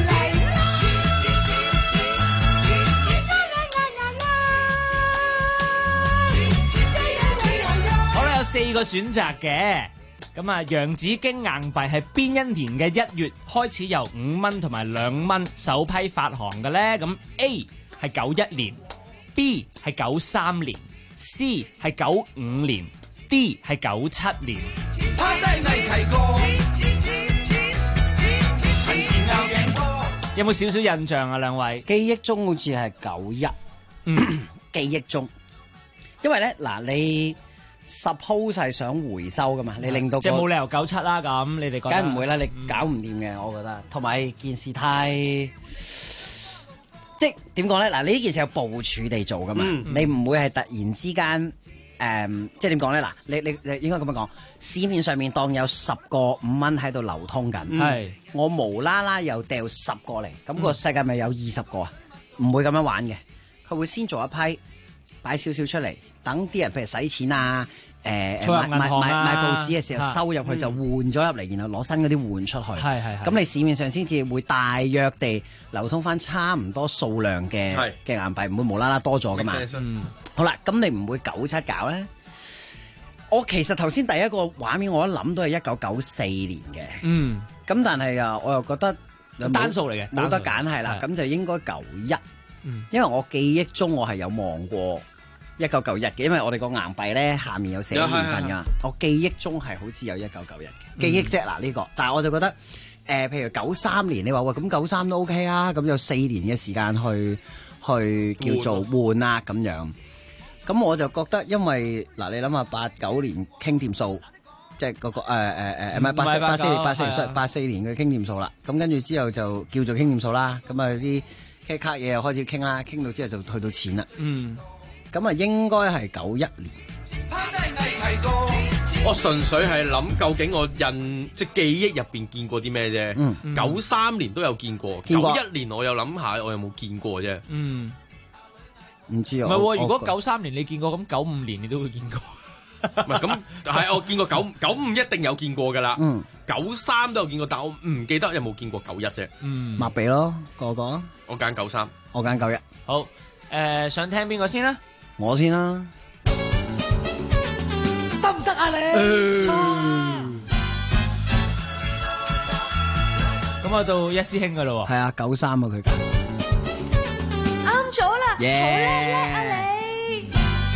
好啦，有4個選擇嘅。咁啊，洋紫荊硬幣係邊一年嘅1月開始由5蚊同埋2蚊首批發行嘅呢？咁 A 係91年，B 係93年，C 係95年，D 係97年。有冇少少印象啊？兩位記憶中好似係91，記憶中，因為咧嗱你。suppose 係想回收噶嘛？你令到即係冇理由97啦咁，你哋覺得？ 梗唔會啦，你搞唔掂嘅，我覺得。同埋件事太即係點講咧？嗱，你呢件事有部署地做噶嘛？你唔會係突然之間即係點講咧？嗱，你應該咁樣講，市面上面當有10個5蚊喺度流通緊，係我無啦啦又掉10個嚟，咁個世界咪有20個啊？唔會咁樣玩嘅，佢會先做一批，擺少少出嚟。等啲人譬如使錢啊，買報紙嘅時候收入去就換咗入嚟，然後攞新嗰啲換出去。係。咁你市面上先至會大約地流通翻差唔多數量嘅硬幣，唔會無啦啦多咗噶嘛。好啦，咁你唔會97搞咧？我其實頭先第一個畫面我一諗都係1994年嘅。咁但係啊，我又覺得單數嚟嘅， 冇得揀係啦，咁就應該91。因為我記憶中我係有望過。1991嘅，因為我哋個硬幣咧下面有寫年份㗎，我記憶中係好似有1991嘅記憶啫。嗱呢個，但係我就覺得譬如93年，你話喂咁93都 OK 啊，咁有4年嘅時間去叫做換啊咁樣。咁我就覺得，因為嗱你諗下89年傾掂數，即係嗰個唔係84年嘅傾掂數啦。咁跟住之後就叫做傾掂數啦。咁啊啲 K 卡嘢又開始傾啦，傾到之後就去到錢啦。咁啊，應該係91年。 我純粹係諗，究竟我即係記憶入邊見過啲咩啫。93年都有見過，91年我有諗下，我有冇見過啫。 唔知啊。 唔係喎，如果93年你見過，咁95年你都會見過。 唔係咁，係我見過95一定有見過㗎啦。93都有見過，但我唔記得有冇見過91啫。 抹鼻咯，個個。 我揀93， 我揀91。 好，想聽邊個先啦？ 我先啦， 得唔得啊你？ 咁我到一師兄噶咯喎。 係啊，93啊佢揀。 啱咗啦，好叻啊你！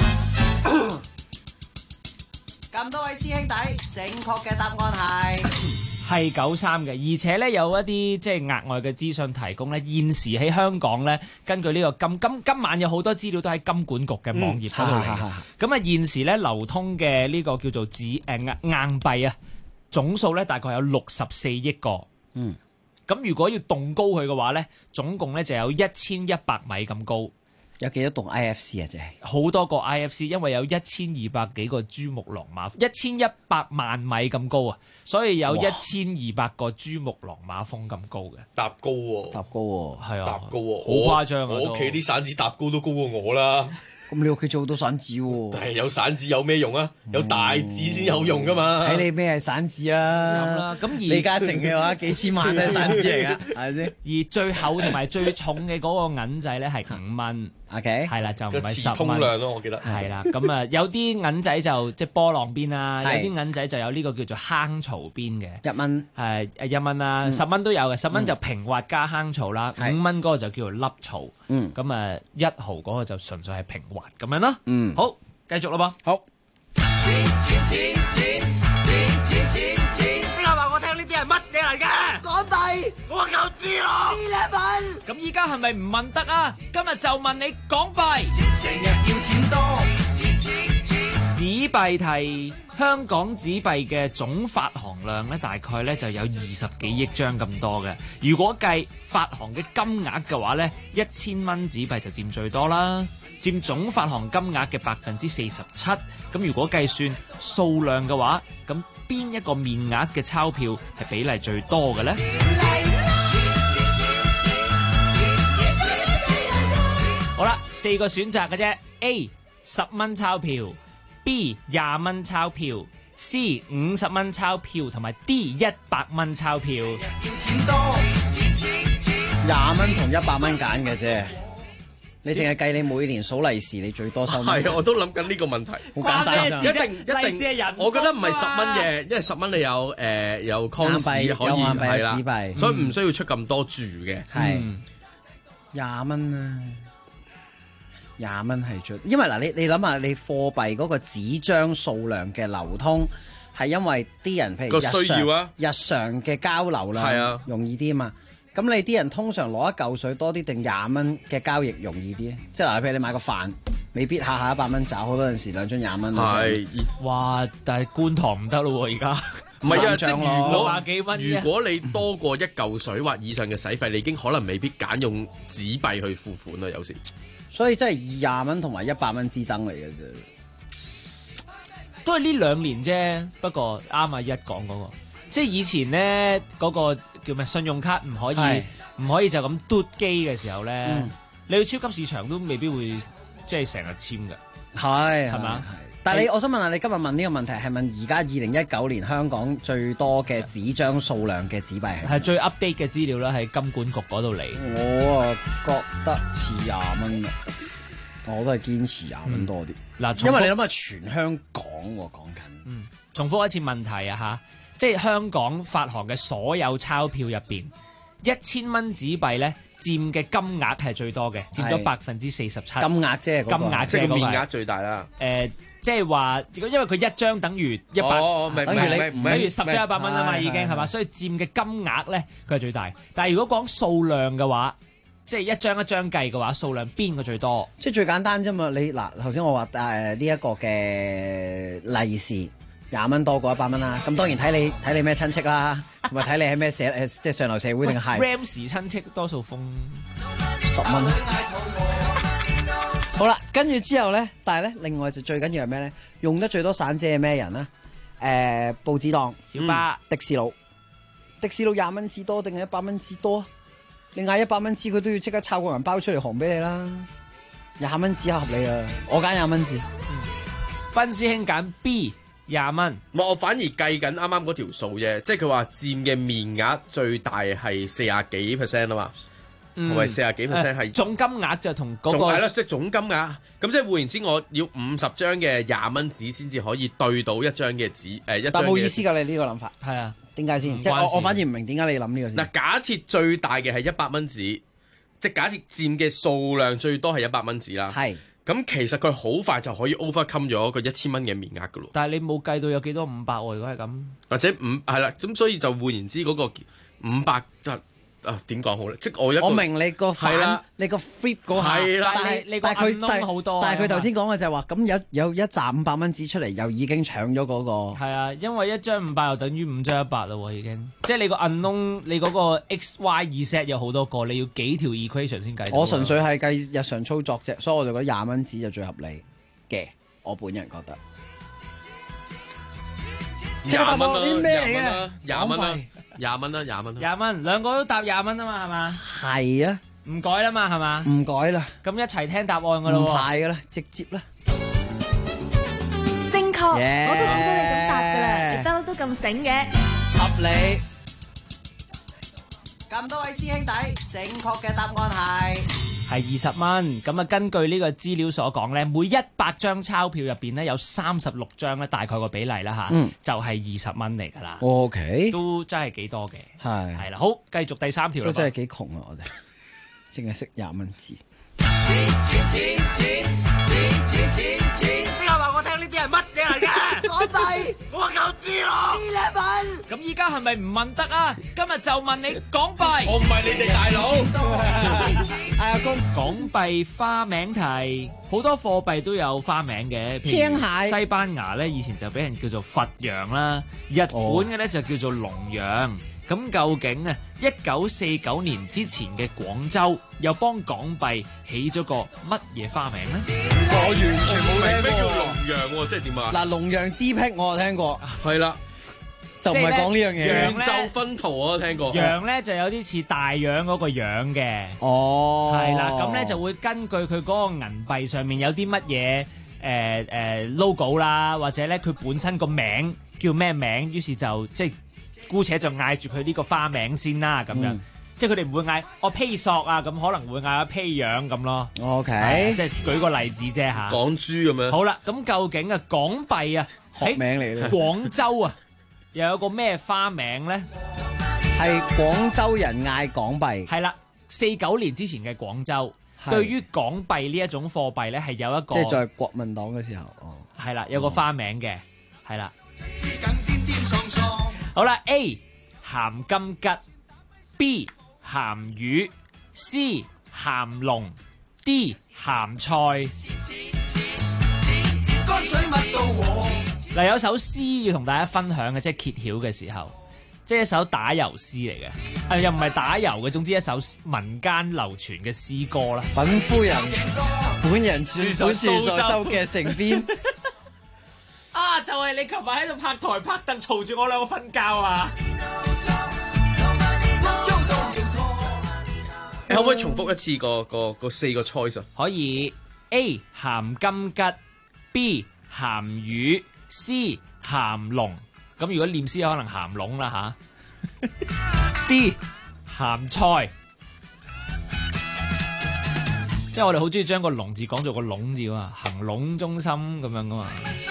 咁多位師兄弟，正確嘅答案係93嘅，而且咧有一啲即係額外嘅資訊提供咧。現時喺香港咧，根據呢個今晚有好多資料都喺金管局嘅網頁嗰度嚟嘅。咁啊現時咧流通嘅呢個叫做硬幣啊，總數咧大概有64億個。咁如果要棟高佢嘅話咧，總共咧就有1100米咁高。 有幾多棟 IFC 啊？即係好多個 IFC，因為有1200幾個珠穆朗瑪，1100萬米咁高啊，所以有1200個珠穆朗瑪峰咁高嘅。 搭高喎， 係啊， 搭高喎， 好誇張啊！ 我屋企啲散紙搭高都高過我啦。 咁你屋企做好多散紙喎？ 但係有散紙有咩用啊？有大紙先有用噶嘛？ 睇你咩係散紙啦。 咁而李嘉誠嘅話幾千萬都係散紙嚟㗎，係咪先？ 而最厚同埋最重嘅嗰個銀仔咧係5蚊。OK，係啦，就唔係10蚊。 通量咯，我記得。 係啦，咁啊有啲銀仔就即係波浪邊啦，有啲銀仔就有呢個叫做坑槽邊嘅。 1蚊係1蚊啦，10蚊都有嘅，10蚊就平滑加坑槽啦，5蚊嗰個就叫做凹槽。咁啊1毫嗰個就純粹係平滑咁樣咯。好，繼續啦噃。 好。 邊個話我聽呢啲係乜嘢嚟嘅？港幣，我夠知咯。11 咁依家係咪唔問得啊？今日就問你港幣。 成日要錢多， 紙幣題，香港紙幣嘅總發行量咧，大概咧就有20幾億張咁多嘅。如果計發行嘅金額嘅話咧，1000蚊紙幣就佔最多啦，佔總發行金額嘅47%。咁如果計算數量嘅話，咁邊一個面額嘅鈔票係比例最多嘅呢？好啦，4個選擇嘅啫。A 10蚊鈔票，B 20蚊鈔票，C 50蚊鈔票，同埋 D 100蚊鈔票。 20蚊同100蚊揀嘅啫。你淨係計你每年數利是，你最多收蚊。 係啊，我都諗緊呢個問題。 好簡單㗎， 一定。我覺得唔係10蚊嘅，因為10蚊你有 coins 可以係啦， 紙幣， 所以唔需要出咁多注嘅。 係20蚊啊！20蚊係最，因為嗱，你諗下，你貨幣嗰個紙張數量嘅流通係因為啲人譬如個需要啊， 日常嘅交流啦， 係啊， 容易啲啊嘛。咁你啲人通常攞一嚿水多啲定20蚊嘅交易容易啲？即係嗱，譬如你買個飯，未必下100蚊找，好多陣時2張20蚊。 係， 哇！但係觀塘唔得咯喎，而家唔係啊，即係 60幾蚊。 如果你多過一嚿水或以上嘅使費，你已經可能未必揀用紙幣去付款啦，有時。 所以真係20蚊同埋100蚊之爭嚟嘅啫， 都係呢2年啫。不過啱啊，一講嗰個，即係以前咧嗰個叫咩？信用卡唔可以就咁嘟機嘅時候咧，你去超級市場都未必會即係成日簽㗎。係嘛？ 但係我想問下，你今日問呢個問題係問而家2019年香港最多嘅紙張數量嘅紙幣係最 update 嘅資料啦，喺金管局嗰度嚟。 我啊覺得似20蚊啊，我都係堅持20蚊多啲。嗱，因為你諗下全香港喎，講緊。 重複一次問題啊嚇，即係香港發行嘅所有鈔票入邊，1000蚊紙幣咧佔嘅金額係最多嘅，佔咗47%。 金額啫， 即係個面額最大啦。 即係話，因為佢一張等於100，等於10張100蚊啊嘛，已經係嘛，所以佔嘅金額咧佢係最大。但係如果講數量嘅話，即係一張一張計嘅話，數量邊個最多？ 即係最簡單啫嘛。你嗱頭先我話呢一個嘅利是20蚊多過100蚊啦。咁當然睇你咩親戚啦，同埋睇你喺咩即係上流社會定係 Rams 親戚多數封 10蚊。好啦，跟住之後咧，但係咧，另外就最緊要係咩咧？用得最多散紙係咩人咧？報紙檔、 小巴、 的士佬20蚊紙多定係100蚊紙多？你嗌100蚊紙，佢都要即刻抄個銀包出嚟行俾你啦。20蚊紙合理啊，我揀20蚊紙。 斌師兄揀 B 20蚊， 我反而計緊啱啱嗰條數啫，即係佢話佔嘅面額最大係40幾% 啊嘛。係咪40幾%係總金額就同嗰個係啦，即係總金額。咁即係換言之，我要50張嘅20蚊紙先至可以對到一張嘅紙一張。 但冇意思㗎，你呢個諗法係啊？ 點解先？即係我反而唔明點解你諗呢個先。 嗱，假設最大嘅係100蚊紙，即係假設佔嘅數量最多係100蚊紙啦。 係。咁其實佢好快就可以 overcome 咗個1000蚊嘅面額㗎咯。 但係你冇計到有幾多500喎？如果係咁， 或者係啦，咁所以就換言之嗰個500就。點講好咧？即係我明你個反，你個 flip 嗰下，但係佢好多。 但係佢頭先講嘅就係話，咁有一紮500蚊紙出嚟，又已經搶咗嗰個。 係啊，因為一張500又等於5張100啦喎，已經。即係你個 unknown，你嗰個 x y z 有好多個，你要幾條 equation 先計到。 我純粹係計日常操作啫，所以我就覺得20蚊紙就最合理嘅。我本人覺得。 20蚊啲咩嚟嘅 ？20蚊啦，20蚊啦，20蚊啦。 20蚊，兩個都答20蚊啊嘛，係嘛？ 係啊， 唔改啦嘛，係嘛？ 唔改啦。 咁一齊聽答案噶啦喎。 唔排噶啦，直接啦。 正確，我都估到你咁答噶啦，你不嬲都咁醒嘅。 合理。咁多位師兄弟，正確嘅答案係20蚊。咁啊，根據呢個資料所講咧，每100張鈔票入邊咧有36張咧，大概個比例啦嚇，就係20蚊嚟㗎啦。 OK， 都真係幾多嘅。係啦，好，繼續第3條啦。 都真係幾窮啊！我哋淨係識20蚊紙。 錢！邊個話我聽呢啲係乜嘢嚟㗎？ 我幣，我就知咯。11 咁依家係咪唔問得啊？今日就問你港幣。 我唔係你哋大佬。 阿公， 港幣花名題，好多貨幣都有花名嘅，譬如青蟹西班牙咧以前就俾人叫做佛洋啦，日本嘅咧就叫做龍洋。咁究竟啊，1949年之前嘅廣州又幫港幣起咗個乜嘢花名咧？ 我完全冇聽咩叫過。 龍洋喎？即係點啊？ 嗱，龍陽之癖我有聽過， 係啦， 就唔係講呢樣嘢。 揚州分圖我都聽過。 洋咧就有啲似大洋嗰個洋嘅。 哦， 係啦，咁咧就會根據佢嗰個銀幣上面有啲乜嘢logo 啦，或者咧佢本身個名叫咩名，於是就即係姑且就嗌住佢呢個花名先啦，咁樣。即係佢哋唔會嗌我披索啊，咁可能會嗌我披羊咁咯。 OK， 即係舉個例子啫嚇。 港豬咁樣。 好啦，咁究竟啊港幣啊學名嚟嘅廣州啊又有個咩花名咧？ 係廣州人嗌港幣。 係啦，49年之前嘅廣州，對於港幣呢一種貨幣咧係有一個， 即係在國民黨嘅時候。哦， 係啦，有個花名嘅，係啦。好啦 ，A 鹹金桔 ，B 鹹魚 ，C 鹹龍 ，D 鹹菜。嗱，有首詩要同大家分享嘅，即係揭曉嘅時候，即係一首打油詩嚟嘅，又唔係打油嘅，總之一首民間流傳嘅詩歌啦。 品夫人，本人住在蘇州嘅城邊。 啊！就係你琴日喺度拍台拍凳嘈住我兩個瞓覺啊！ 你可唔可以重複一次個4個 choice 啊？ 可以 A 鹹金桔 ，B 鹹魚 ，C 鹹龍。咁如果念詩可能鹹龍啦吓。D 鹹菜。即係我哋好中意將個龍字講做個籠字啊，行龍中心咁樣噶嘛。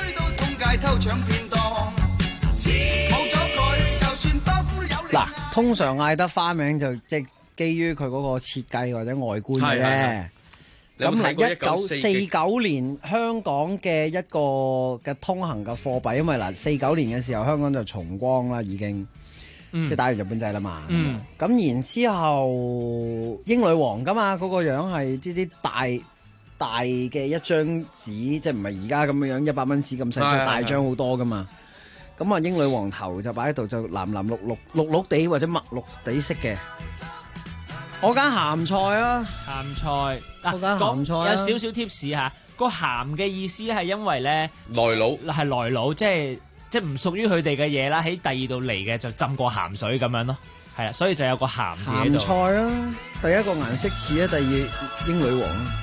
嗱，通常嗌得花名就即係基於佢嗰個設計或者外觀嘅啫。咁嚟1949年香港嘅一個嘅通行嘅貨幣，因為嗱49年嘅時候香港就重光啦，已經。即係打完日本仔啦嘛，咁然之後英女王噶嘛，嗰個樣係啲大嘅一張紙，即係唔係而家咁樣100蚊紙咁細張，大張好多噶嘛。咁啊英女王頭就擺喺度，就藍綠綠地或者墨綠地色嘅。我揀鹹菜啊， 鹹菜我揀鹹菜啊。 有少少 tips 嚇，個鹹嘅意思係因為咧來佬， 即係唔屬於佢哋嘅嘢啦，喺第二度嚟嘅就浸過鹹水咁樣咯，係啦，所以就有個鹹字喺度。 鹹菜啊，第一個顏色似啊，第二英女王啊，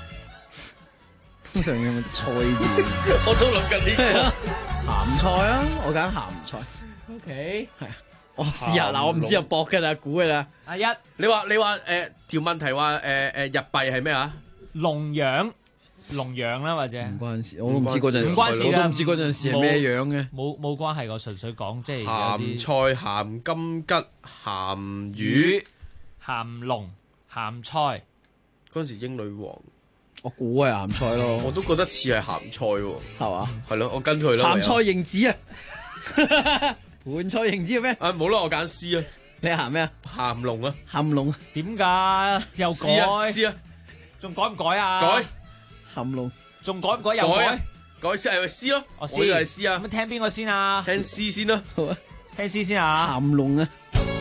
通常用菜字。 我都諗緊呢個鹹菜啊，我揀鹹菜。 OK， 係啊，我試下嗱，我唔知啊，搏㗎啦，估㗎啦。 阿一， 你話條問題話日幣係咩啊？龍洋啦，或者唔關事，我都唔知嗰陣時，我都唔知嗰陣時係咩樣嘅。 冇關係，我純粹講即係鹹菜、鹹金桔、鹹魚、 鹹龍、鹹菜。 嗰陣時英女王， 我估係鹹菜咯。 我都覺得似係鹹菜喎， 係嘛？ 係咯，我跟佢啦。 鹹菜認子啊！盤菜認子係咩？ 冇啦，我揀 C 啊。 你鹹咩啊？ 鹹龍啊！ 鹹龍點解又改 ？C 啊！仲改唔改啊？ 改。 鹹龍仲改唔改又改？ 改先係咪 C 咯？ 我就係 C 啊！ 咁聽邊個先啊？ 聽 C 先啦。 好啊， 聽 C 先啊！ 鹹龍啊！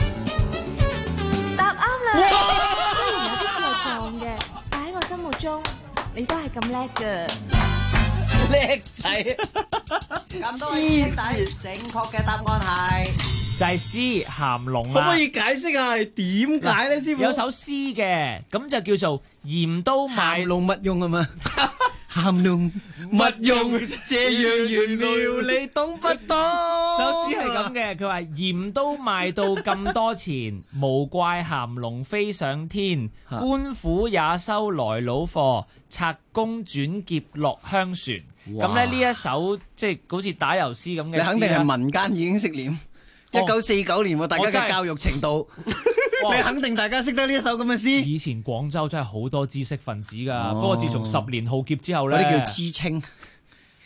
答啱啦！雖然有啲似係撞嘅，但喺我心目中，你都係咁叻㗎。 叻仔！ 咁多位兄弟，正確嘅答案係就係 C 鹹龍可唔可以解釋下係點解咧？師傅有首詩嘅，咁就叫做鹽都賣龍勿用啊嘛，鹹龍勿用，這樣原料你懂不懂？ 首詩係咁嘅，佢話鹽都賣到咁多錢，無怪鹹龍飛上天，官府也收來佬貨，賊公轉劫落香船。咁咧呢一首即係好似打油詩咁嘅詩， 你肯定係民間已經識唸。1949年喎，大家嘅教育程度，你肯定大家識得呢一首咁嘅詩。 以前廣州真係好多知識分子㗎，不過自從10年浩劫之後咧， 嗰啲叫知青。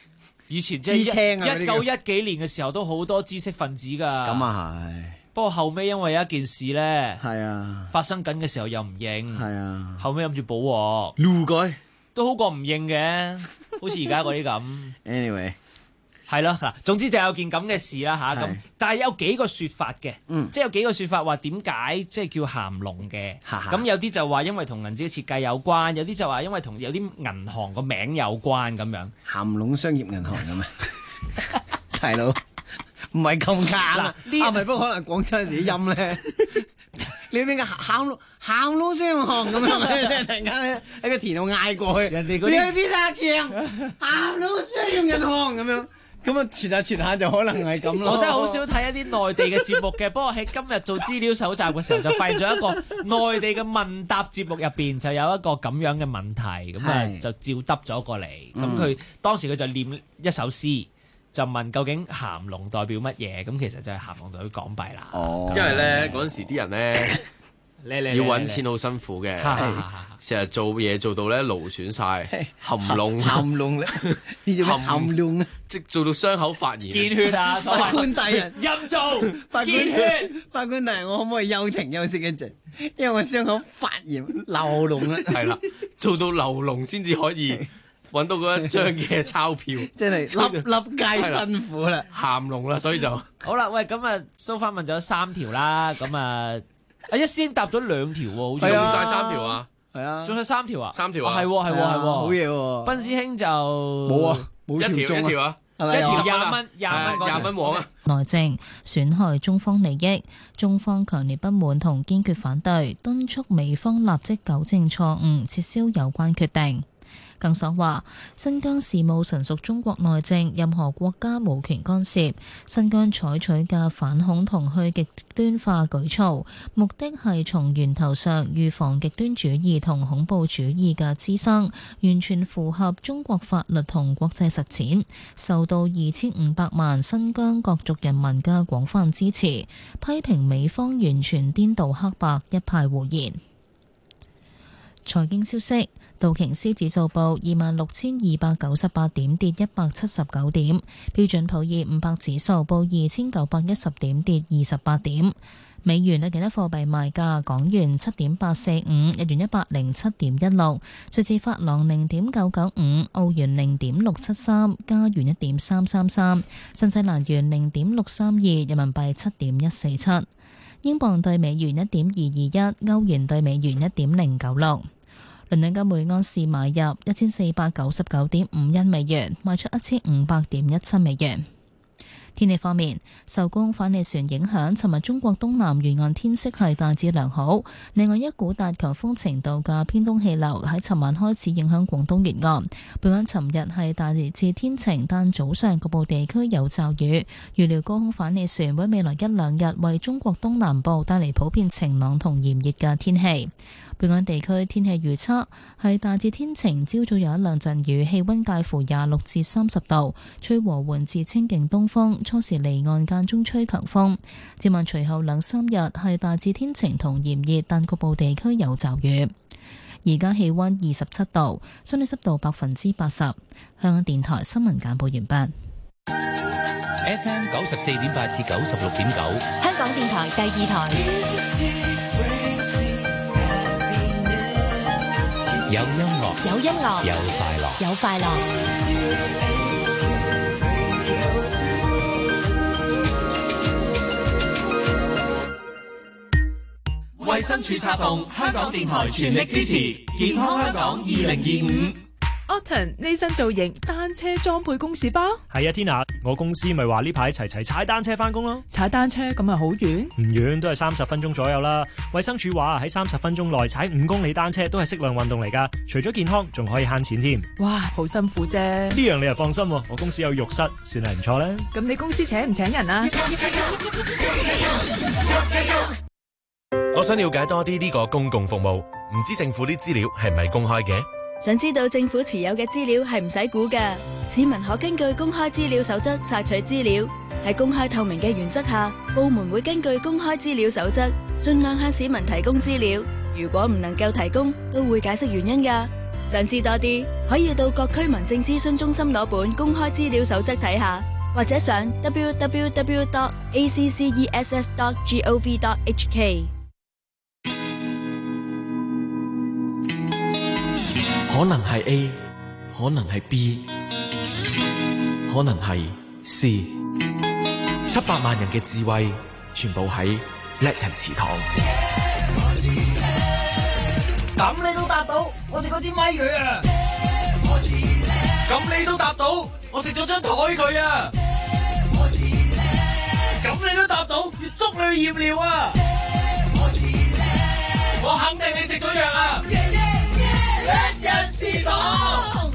以前即知青啊係1910幾年嘅時候都好多知識分子㗎。 咁啊係。 不過後尾因為有一件事咧， 係啊， 發生緊嘅時候又唔認， 係啊， 後尾諗住補鑊， 亂改都好過唔認嘅，好似而家嗰啲咁。 Anyway。 係咯，嗱，總之就有件咁嘅事啦嚇，咁但係有幾個説法嘅，即係有幾個説法話點解即係叫鹹龍嘅，咁有啲就話因為同銀紙嘅設計有關，有啲就話因為同有啲銀行個名有關咁樣。 鹹龍商業銀行咁啊，大佬唔係咁硬啊，咪不過可能廣州時啲音咧，你邊個鹹龍商業銀行咁樣咧，即係突然間咧喺個田度嗌過去，人哋嗰啲你去邊啊強鹹龍商業銀行咁樣。咁啊，傳下就可能係咁咯。 我真係好少睇一啲內地嘅節目嘅，不過喺今日做資料搜集嘅時候，就發現咗一個內地嘅問答節目入邊就有一個咁樣嘅問題，咁啊就照揼咗過嚟。咁佢當時佢就念一首詩，就問究竟鹹龍代表乜嘢？咁其實就係鹹龍代表港幣啦。 因為咧嗰陣時啲人咧要揾錢好辛苦嘅，成日做嘢做到咧勞損晒，含龍呢隻含龍啊， 即做到傷口發炎、 見血啊！ 法官大人陰造見血， 法官大人，我可唔可以休庭休息一陣？因為我傷口發炎流膿啦。 係啦，做到流膿先至可以揾到嗰一張嘅鈔票， 真係粒粒皆辛苦啦， 鹹龍啦，所以就好啦。喂，咁啊，蘇花問咗3條啦，咁啊。一先答咗2條喎，好似中晒3條啊！ 係啊， 中晒3條啊 ！3條啊！ 係喎， 好嘢喎！ 斌師兄就冇啊，冇一條啊， 一條20蚊，20蚊黃啊！ 內政損害中方利益，中方強烈不滿同堅決反對，敦促美方立即糾正錯誤，撤銷有關決定。更所話，新疆事務純屬中國內政，任何國家無權干涉。新疆採取嘅反恐同去極端化舉措，目的係從源頭上預防極端主義同恐怖主義嘅滋生，完全符合中國法律同國際實踐，受到2500萬新疆各族人民嘅廣泛支持。批評美方完全顛倒黑白，一派胡言。財經消息。道瓊斯指數報26,298點，跌179點；標準普爾500指數報2,910點，跌28點。美元對其他貨幣賣價：港元7.845，日元107.16，瑞士法郎0.995，澳元0.673，加元1.333，新西蘭元0.632，人民幣7.147，英鎊對美元1.221，歐元對美元1.096。倫敦金每盎司買入1499.5因美元，賣出1500.17美元。天氣方面，受高空反氣旋影響，尋日中國東南沿岸天色係大致良好。另外，一股達強風程度嘅偏東氣流喺尋晚開始影響廣東沿岸。本港尋日係大致天晴，但早上局部地區有驟雨。預料高空反氣旋會未來1-2日為中國東南部帶嚟普遍晴朗同炎熱嘅天氣。本港地區天氣預測係大致天晴，朝早有一兩陣雨，氣溫介乎26至30度，吹和緩至清勁東風，初時離岸間中吹強風。展望隨後2-3日係大致天晴同炎熱，但局部地區有驟雨。而家氣溫27度，相對濕度80%。香港電台新聞簡報完畢。 FM 94.8至96.9， 香港電台第2台。 有音樂， 有音樂， 有快樂， 有快樂。 衛生署策動，香港電台全力支持健康香港2025。 Autumn 呢身造型單車裝配公事包？ 係啊，天啊！我公司咪話呢排齊踩單車返工咯。 踩單車咁咪好遠？ 唔遠，都係30分鐘左右啦。衛生署話喺30分鐘內踩5公里單車都係適量運動嚟㗎，除咗健康，仲可以慳錢添。 哇，好辛苦啫！ 呢樣你又放心喎，我公司有浴室，算係唔錯啦。 咁你公司請唔請人啊？ 我想了解多啲呢個公共服務，唔知政府啲資料係唔係公開嘅？ 想知道政府持有嘅資料係唔使估㗎，市民可根據公開資料守則索取資料。喺公開透明嘅原則下，部門會根據公開資料守則，盡量向市民提供資料。如果唔能夠提供，都會解釋原因㗎。 想知多啲，可以到各區民政諮詢中心攞本公開資料守則睇下，或者上 www.access.gov.hk。 可能係 A， 可能係 B， 可能係 C。700萬人嘅智慧，全部喺叻人祠堂。 咁你都答到，我食嗰支咪佢啊！ 咁你都答到，我食咗張台佢啊！咁你都答到，要捉你去驗尿啊！我肯定你食咗藥啊！叻人祠堂。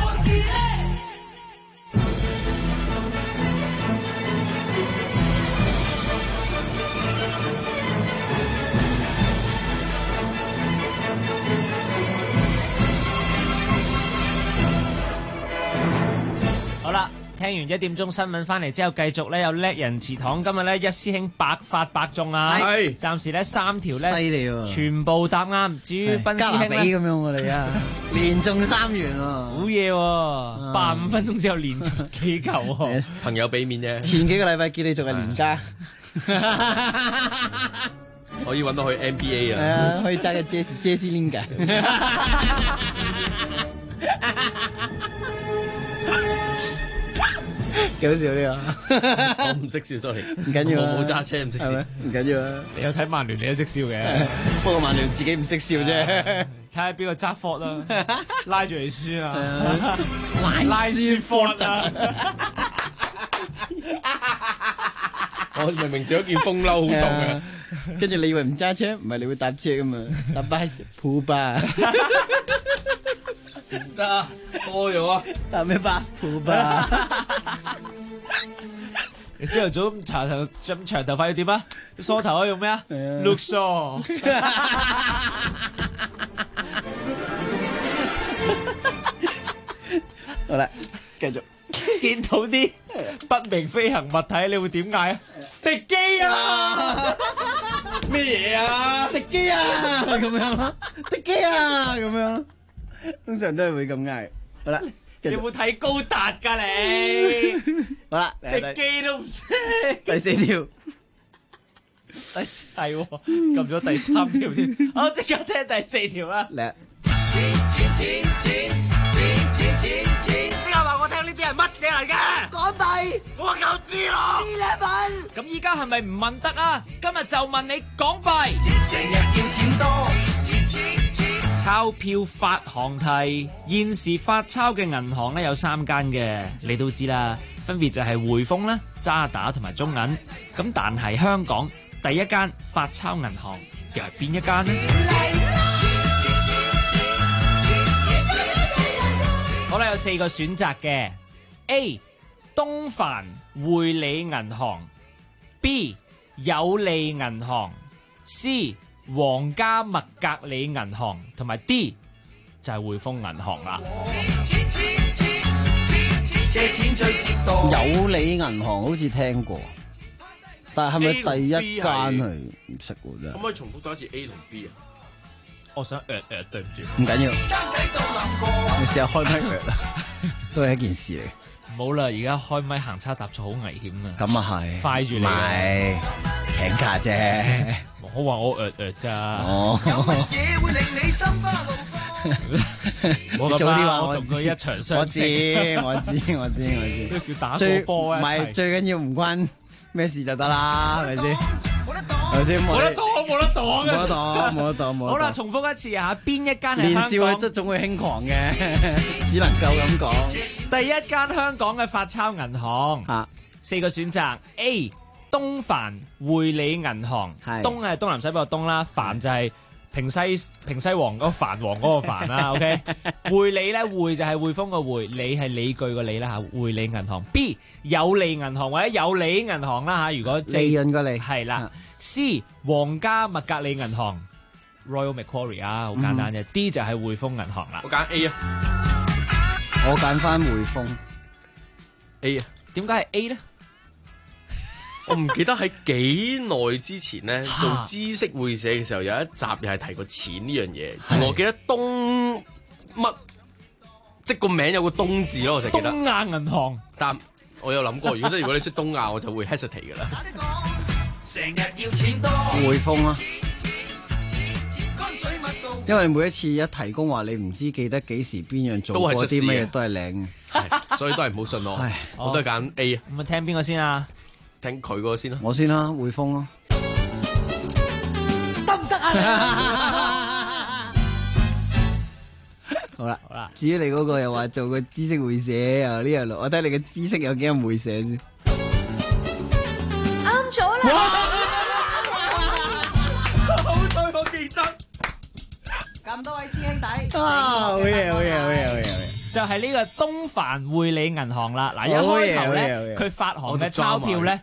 好啦，聽完1點鐘新聞翻嚟之後，繼續咧有叻人祠堂。今日咧一師兄百發百中啊！係，暫時咧3條咧， 犀利喎， 全部答啱。至於賓師兄咧， 咁樣我哋啊，連中3元喎， 好嘢喎！85分鐘之後連幾球喎， 朋友俾面啫。 前幾個禮拜見你仲係連家， 可以揾到去 NBA 啊！ 係啊，可以揸個 Jesse Lingard。幾好笑呢個， 我唔識笑 sorry， 唔緊要， 我冇揸車唔識笑， 唔緊要啊。 你有睇曼聯，你都識笑嘅， 不過曼聯自己唔識笑啫。 睇下邊個揸 Ford 啦，拉住嚟輸啊， 拉輸 Ford 啊！ 我明明着一件風褸好凍嘅， 跟住你以為唔揸車，唔係你會搭車噶嘛？搭巴士普巴。 唔得啊，多咗啊！ 搭咩巴普巴？ 你朝頭早咁長頭髮要點啊？梳頭可以用咩啊 ？Look so。 好啦，繼續。 見到啲不明飛行物體，你會點嗌啊？敵機啊！ 咩嘢啊？ 敵機啊！咁樣咯，敵機啊！咁樣。通常都係會咁嗌。好啦， 你有冇睇高達㗎你？ 好啦， 敵機都唔識。 第4條， 係喎，撳咗第3條添。我即刻聽第4條啦。 嚟。 邊個話我聽呢啲係乜嘢嚟嘅？港幣，我夠知咯。 咁依家係咪唔問得啊？今日就問你港幣。 成日見錢多。 鈔票發行題，現時發鈔嘅銀行咧有3間嘅，你都知啦，分別就係匯豐啦、渣打同埋中銀。咁但係香港第一間發鈔銀行又係邊一間呢？好啦，有4個選擇嘅 ：A. 東凡匯理銀行 ；B. 有利銀行 ；C. 皇家麥格里銀行，同埋 D 就係匯豐銀行啦。 有利銀行好似聽過，但係咪第一間係唔識喎真係？ 可唔可以重複多一次 A 同 B 啊？ 我想對唔住， 唔緊要，你試下開咪啦，都係一件事嚟。 唔好啦，而家開咪行差踏錯好危險啊！ 咁啊係， 快住你， 唔係請假啫。 我話我咋？ 哦， 我早啲話我同佢一場相識。 我知。 都叫打過波啊！ 唔係最緊要唔關咩事就得啦，係咪先？係咪先？ 冇得擋。 好啦，重複一次啊！邊一間係年香港？ 少嘅則總會輕狂嘅，只能夠咁講。 第一間香港嘅發鈔銀行，4個選擇 A. 東凡匯理銀行，東係東南西北個東啦，凡就係平西王嗰個繁王嗰個繁啦。OK， 匯理咧匯就係匯豐個匯，理係理據個理啦嚇，匯理銀行。B. 有利銀行或者有利銀行啦嚇，如果利潤個利係啦。C. 皇家麥格里銀行 Royal Macquarie 啊，好簡單啫。D 就係匯豐銀行啦。 我揀 A 啊， 我揀翻匯豐 A 啊， 點解係 A 咧？ 我唔記得喺幾耐之前咧做知識會社嘅時候，有一集又係提過錢呢樣嘢。而我記得東乜即係個名有個東字咯，我就記得。 東亞銀行， 但我有諗過，如果你出東亞，我就會 hesitate 㗎啦。 匯豐啊，因為每一次一提供話你唔知記得幾時邊樣做過啲咩嘢都係領嘅， 所以都係唔好信我。我都係揀 A 啊。 咁啊，聽邊個先啊？ 聽佢嗰個先啦。 我先啦，匯豐咯。 得唔得啊？ 好啦，至於你嗰個又話做個知識會社啊呢樣路，我睇你嘅知識有幾咁會社先。 啱咗啦！ 好彩我記得。 咁多位師兄弟好嘢， 就係呢個東帆匯理銀行啦。嗱，一開頭咧，佢發行嘅鈔票咧，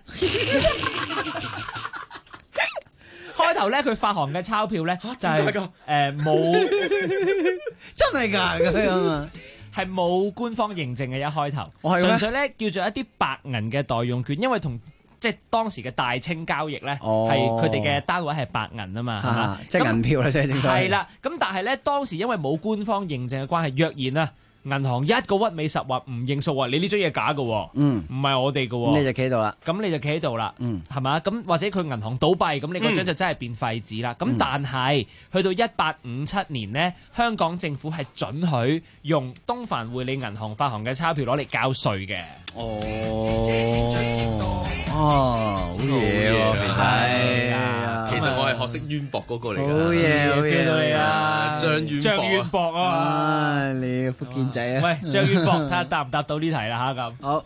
開頭咧佢發行嘅鈔票咧就係冇， 真係㗎咁樣啊！ 係冇官方認證嘅一開頭， 係咩純粹咧叫做一啲白銀嘅代用券，因為同即係當時嘅大清交易咧，係佢哋嘅單位係白銀啊嘛，係嘛？ 即係銀票啦，即係正所謂。 係啦，咁但係咧當時因為冇官方認證嘅關係，若然啊銀行一個屈尾十話唔認數話你呢張嘢假嘅，唔係我哋嘅， 咁你就企喺度啦。 咁你就企喺度啦，係嘛？咁或者佢銀行倒閉，咁你嗰張就真係變廢紙啦。咁但係去到1857年呢，香港政府係准許用東帆匯理銀行發行嘅鈔票攞嚟交稅嘅。 好嘢喎， 係啊，其實我係學識淵博嗰個嚟㗎。 好嘢， feel 到你啊， 張淵博啊， 你福建仔啊！ 喂，張淵博，睇下答唔答到呢題啦嚇咁。 好。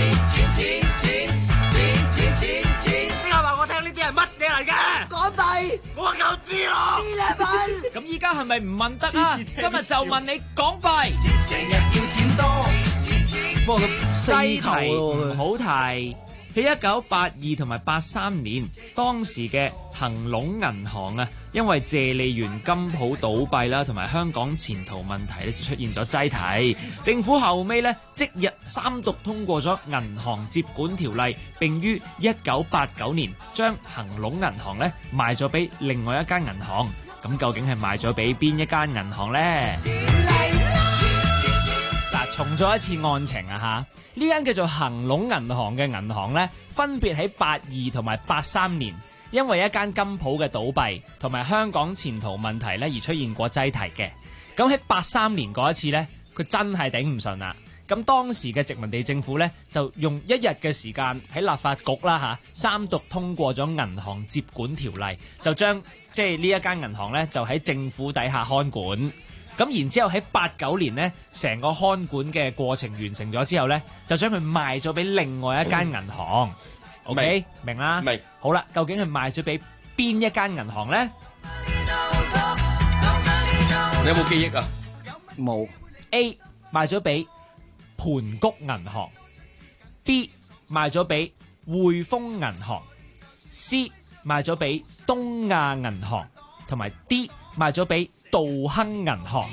邊個話我聽呢啲係乜嘢嚟嘅？港幣，我就知咯。呢兩蚊。 咁依家係咪唔問得啊？今日就問你港幣。 成日要錢多， 不過西題唔好提。喺1982同埋83年，當時嘅恒隆銀行啊，因為謝利園金鋪倒閉啦，同埋香港前途問題咧，出現咗擠提。政府後尾咧即日三讀通過咗銀行接管條例，並於1989年將恒隆銀行咧賣咗俾另外一間銀行。咁究竟係賣咗俾邊一間銀行呢？嗱，重咗一次案情啊嚇！呢間叫做恒隆銀行嘅銀行咧，分別喺82同埋83年，因為一間金鋪嘅倒閉同埋香港前途問題咧而出現過擠提嘅。咁喺83年嗰一次咧，佢真係頂唔順啦。咁當時嘅殖民地政府咧就用一日嘅時間喺立法局啦嚇三讀通過咗銀行接管條例，就將即係呢一間銀行咧就喺政府底下看管。咁然之後喺89年呢，成個看管嘅過程完成咗之後呢，就將佢賣咗俾另外一間銀行。OK，明啦。明。好啦，究竟係賣咗俾邊一間銀行呢？ 你有冇記憶啊？ 冇。 A 賣咗俾盤谷銀行 ，B 賣咗俾匯豐銀行 ，C 賣咗俾東亞銀行，同埋 D 賣咗俾道亨銀行。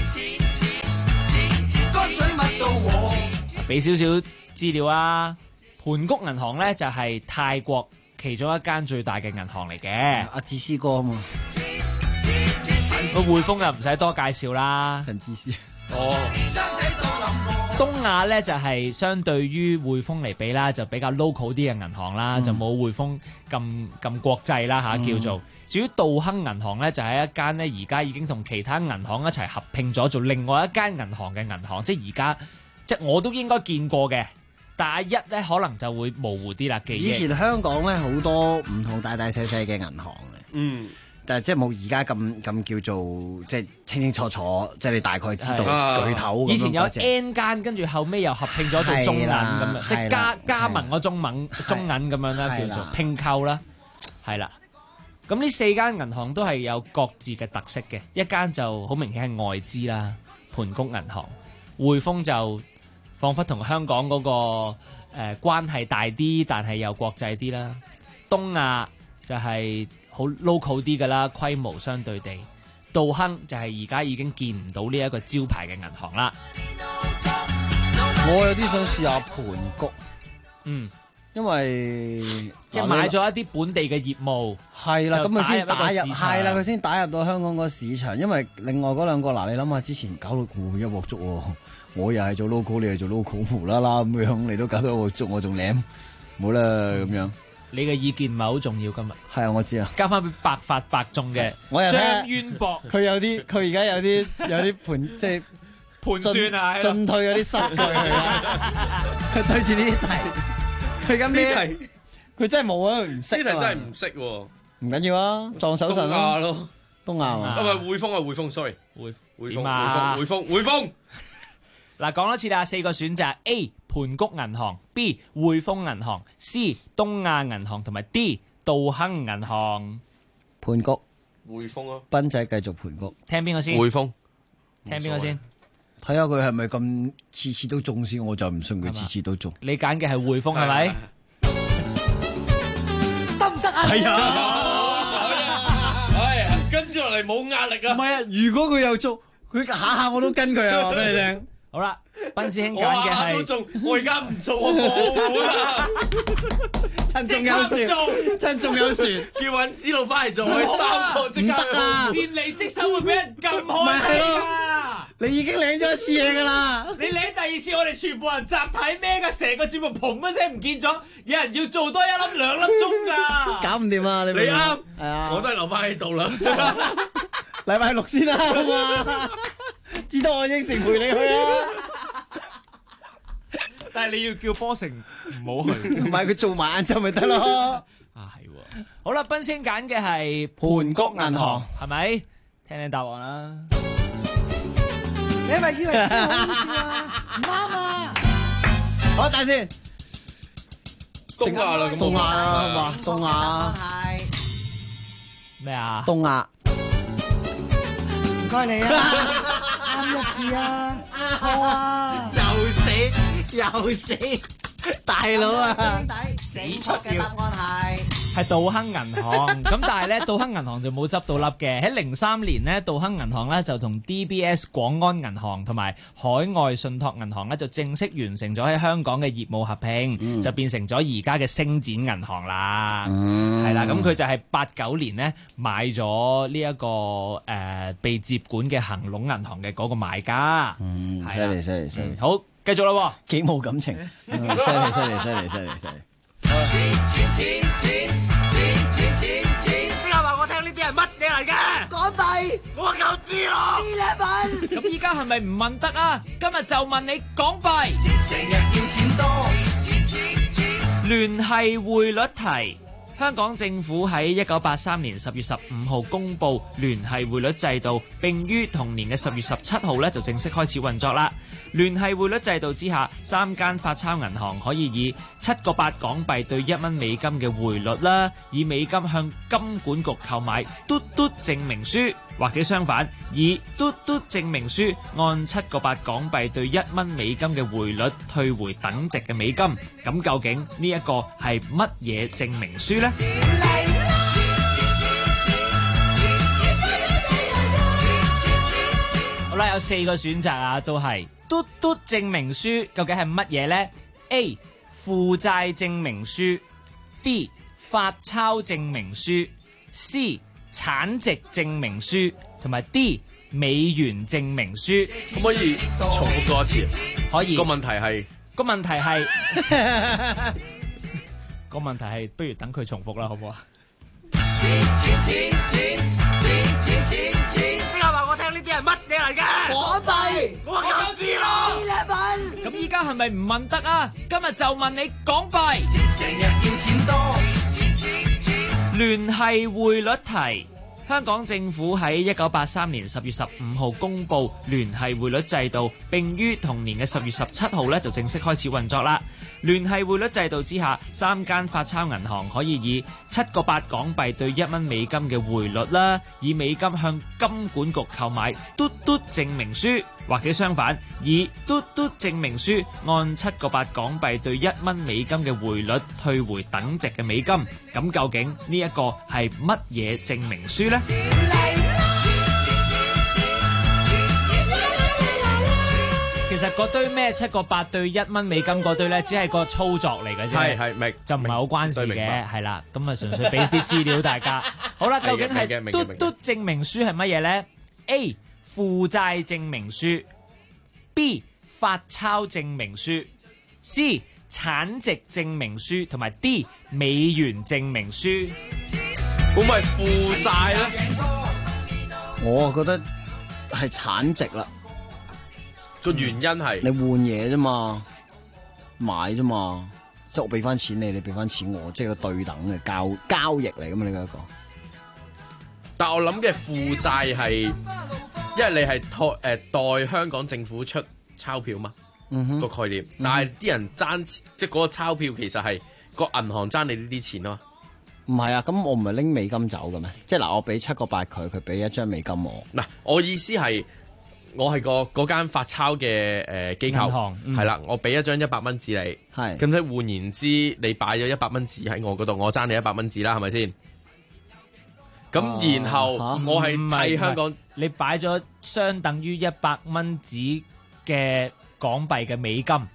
俾少少資料啊，盤谷銀行咧就係泰國其中一間最大嘅銀行嚟嘅。 阿志思哥啊嘛， 個匯豐又唔使多介紹啦。 陳志思。 東亞咧就係相對於匯豐嚟比啦，就比較 local 啲嘅銀行啦，就冇匯豐咁國際啦嚇叫做。至於道亨銀行咧，就係一間咧而家已經同其他銀行一齊合併咗做另外一間銀行嘅銀行，即係而家即係我都應該見過嘅，但係一咧可能就會模糊啲啦記憶。 以前香港咧好多唔同大大細細嘅銀行嘅，但係即係冇而家咁叫做即係清清楚楚，即係你大概知道巨頭。 以前有 N 間，跟住後尾又合併咗做中銀咁樣，即係加盟個中銀咁樣啦，叫做拼購啦，係啦。咁呢四間銀行都係有各自嘅特色嘅，一間就好明顯係外資啦，盤谷銀行；匯豐就彷彿同香港嗰個關係大啲，但係又國際啲啦。東亞就係好 local 啲㗎啦，規模相對地。道亨就係而家已經見唔到呢一個招牌嘅銀行啦。 我有啲想試下盤谷，因為即係買咗一啲本地嘅業務， 係啦，咁佢先打入，係啦，佢先打入到香港個市場。因為另外嗰兩個嗱，你諗下之前搞到一鑊粥喎， 我又係做 local， 你又做 local， 無啦啦咁樣，你都搞到我仲舐，冇啦咁樣。 你嘅意見唔係好重要今日。 係啊，我知啊。 交翻俾百發百中嘅張淵博， 佢而家有啲盤即係盤算啊， 進退有啲失據佢對住呢啲題，佢而家咩題？佢真係冇啊，唔識。 呢題真係唔識喎。 唔緊要啊，撞手神咯。 東亞啊， 唔係匯豐啊，匯豐 sorry， 匯豐。 嗱，講多次啦，4個選擇 ：A. 盤谷銀行 ，B. 匯豐銀行 ，C. 東亞銀行同埋 D. 道亨銀行。 盤谷、 匯豐啊， 斌仔繼續盤谷。 聽邊個先？ 匯豐。 聽邊個先？ 睇下佢係咪咁次次都中先，我就唔信佢次次都中。 你揀嘅係匯豐係咪？ 得唔得啊？ 係啊。 跟住落嚟冇壓力啊！ 唔係啊，如果佢又中，佢下下我都跟佢啊！話俾你聽。 好啦，斌師兄揀嘅係都中，我而家唔做我冇啦。 趁仲有船，趁仲有船， 叫尹子路翻嚟做，我哋3個即刻唔得啊！ 先離職手會俾人撳開㗎。 你已經領咗一次嘢㗎啦！ 你領第二次，我哋全部人集體孭㗎，成個節目砰一聲唔見咗，有人要做多1粒2粒鐘㗎。 搞唔掂啊！你啱， 係啊， 我都係留翻喺度啦。 禮拜6先啦，好嘛？知道我應承陪你去啦。 但係你要叫波成唔好去， 唔係佢做埋晏晝咪得咯。 啊係喎，好啦，斌先揀嘅係盤谷銀行， 係咪？聽聽答案啦。 你係咪以為好笑啊？唔啱啊！ 好，等先。 東亞啦，咁東亞啦，好嘛？東亞係咩啊？ 東亞。 唔該你啊，啱一次啊，錯啊， 又死，大佬啊！ 死出嘅答案係道亨銀行，咁但係咧，道亨銀行就冇執到笠嘅。喺03年咧，道亨銀行咧就同 DBS 廣安銀行同埋海外信託銀行咧就正式完成咗喺香港嘅業務合併，就變成咗而家嘅星展銀行啦。係啦，咁佢就係89年咧買咗呢一個被接管嘅恒隆銀行嘅嗰個買家。 犀利。 好，繼續啦， 幾冇感情，犀利。 錢，邊個話我聽呢啲係乜嘢嚟嘅？港幣，我就知咯。11 咁依家係咪唔問得啊？今日就問你港幣。 成日要錢多， 聯繫匯率題。香港政府喺1983年10月15號公布聯繫匯率制度，並於同年嘅10月17號咧就正式開始運作啦。聯繫匯率制度之下，3間發鈔銀行可以以7個8港幣對1蚊美金嘅匯率啦，以美金向金管局購買嘟嘟證明書，或者相反，以嘟嘟證明書按7個8港幣對1蚊美金嘅匯率退回等值嘅美金。咁究竟呢一個係乜嘢證明書呢？好啦，有4個選擇啊，都係嘟嘟證明書，究竟係乜嘢呢？ A. 負債證明書 B. 發鈔證明書 C. 產值證明書同埋 D. 美元證明書。 可唔可以重複多一次？ 可以。 個問題係個問題係，不如等佢重複啦，好唔好啊？ 邊個話我聽呢啲係乜嘢嚟嘅？港幣，我就知咯。 咁依家係咪唔問得啊？今日就問你港幣。 成日要錢多， 聯繫匯率題。香港政府喺1983年10月15號公布聯繫匯率制度，並於同年嘅10月17號咧就正式開始運作啦。聯繫匯率制度之下，3間發鈔銀行可以以7個8港幣對1蚊美金嘅匯率啦，以美金向金管局購買嘟嘟證明書，或者相反，以嘟嘟證明書按7個8港幣對1蚊美金嘅匯率退回等值嘅美金。咁究竟呢一個係乜嘢證明書呢？其實嗰堆咩7個8對1蚊美金嗰堆咧，只係個操作嚟嘅啫， 係明就唔係好關事嘅，係啦。咁啊，純粹俾啲資料大家。好啦，究竟係嘟嘟證明書係乜嘢咧？A. 負債證明書 B. 發鈔證明書 ，C 產值證明書，同埋 D 美元證明書。 會唔會係負債咧？ 我覺得係產值啦。 個原因係你換嘢啫嘛，買啫嘛，即係我俾翻錢你，你俾翻錢我，即係個對等嘅交易嚟噶嘛？呢一個。 但我諗嘅負債係，因為你係代香港政府出鈔票嘛，個概念。但係啲人爭，即係嗰個鈔票其實係個銀行爭你呢啲錢咯。 唔係啊，咁我唔係拎美金走嘅咩？即係嗱，我俾7個8佢，佢俾一張美金我。 嗱，我意思係，我係嗰間發鈔嘅機構，係啦，我俾一張100蚊紙你，係咁即係換言之，你擺咗100蚊紙喺我嗰度，我爭你100蚊紙啦，係咪先？咁然後我係替香港， 你擺咗相等於100蚊紙嘅港幣嘅美金。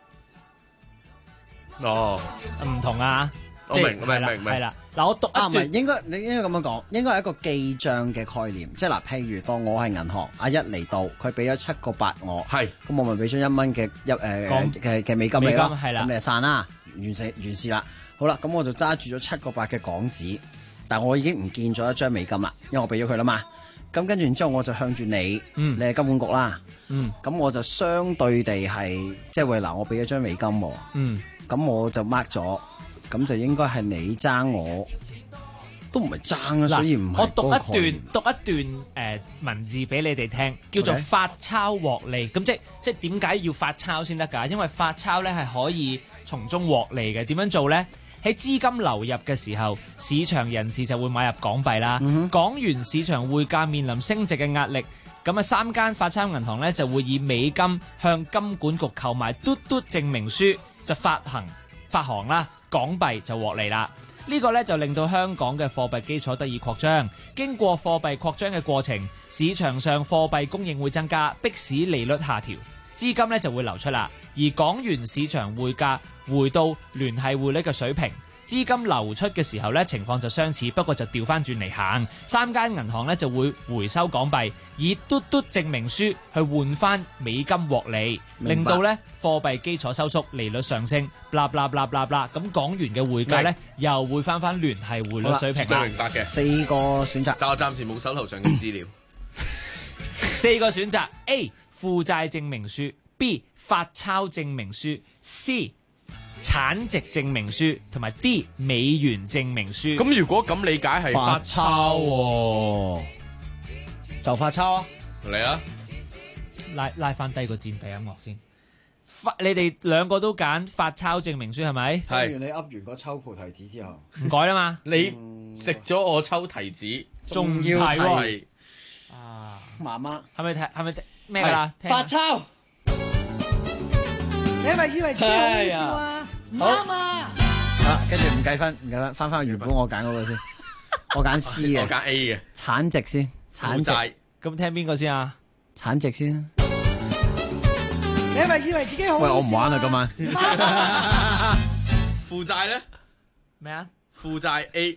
哦， 唔同啊！ 我明， 係啦。嗱，我讀一段， 唔係你應該咁樣講，應該係一個記帳嘅概念。即係嗱，譬如當我係銀行，阿一嚟到，佢俾咗7個8我，係咁我咪俾咗1蚊嘅嘅美金你咯， 係啦， 咁你就散啦，完事啦。好啦，咁我就揸住咗7個8嘅港紙，但我已經唔見咗一張美金啦，因為我俾咗佢啦嘛。咁跟住然之後，我就向住你，你係金管局啦，咁我就相對地係即係喂嗱，我俾咗張美金喎，咁我就 mark 咗。咁就應該係你爭我，都唔係爭啊，所以唔係。 我讀一段文字俾你哋聽，叫做發鈔獲利。咁即係點解要發鈔先得㗎？因為發鈔咧係可以從中獲利嘅。點樣做咧？喺資金流入嘅時候，市場人士就會買入港幣啦。港元市場匯價面臨升值嘅壓力，咁啊3間發鈔銀行咧就會以美金向金管局購買嘟嘟證明書，就發行啦。港幣就獲利啦，呢個咧就令到香港嘅貨幣基礎得以擴張。經過貨幣擴張嘅過程，市場上貨幣供應會增加，迫使利率下調，資金咧就會流出啦。而港元市場匯價回到聯繫匯率嘅水平，資金流出嘅時候咧情況就相似，不過就調翻轉嚟行。3間銀行咧就會回收港幣，以嘟嘟證明書去換翻美金獲利，令到咧貨幣基礎收縮，利率上升，blah blah blah blah blah，咁港元嘅匯價咧又會翻聯繫匯率水平啦。 明白嘅 4個選擇， 但我暫時冇手頭上嘅資料。 4個選擇 ：A 負債證明書 ，B 發鈔證明書 ，C 產值證明書同埋 D 美元證明書。 咁如果咁理解係發鈔， 就發鈔啊！ 嚟啊！ 拉翻低個戰地音樂先。你哋2個都揀發鈔證明書係咪？ 係。聽完你噏完個抽菩提子之後， 唔改啦嘛？ 你食咗我抽提子， 仲要係啊！媽媽係咪咩㗎啦？ 發鈔。你係咪以為自己好笑啊？唔啱啊！跟住唔計分，翻原本我揀嗰個先，我揀 C 嘅， 我揀 A 嘅， 產值先，產值。 咁聽邊個先啊？ 產值先。 你係咪以為自己好笑啊？ 喂，我唔玩啦今晚。 負債咧？ 咩啊？ 負債 A。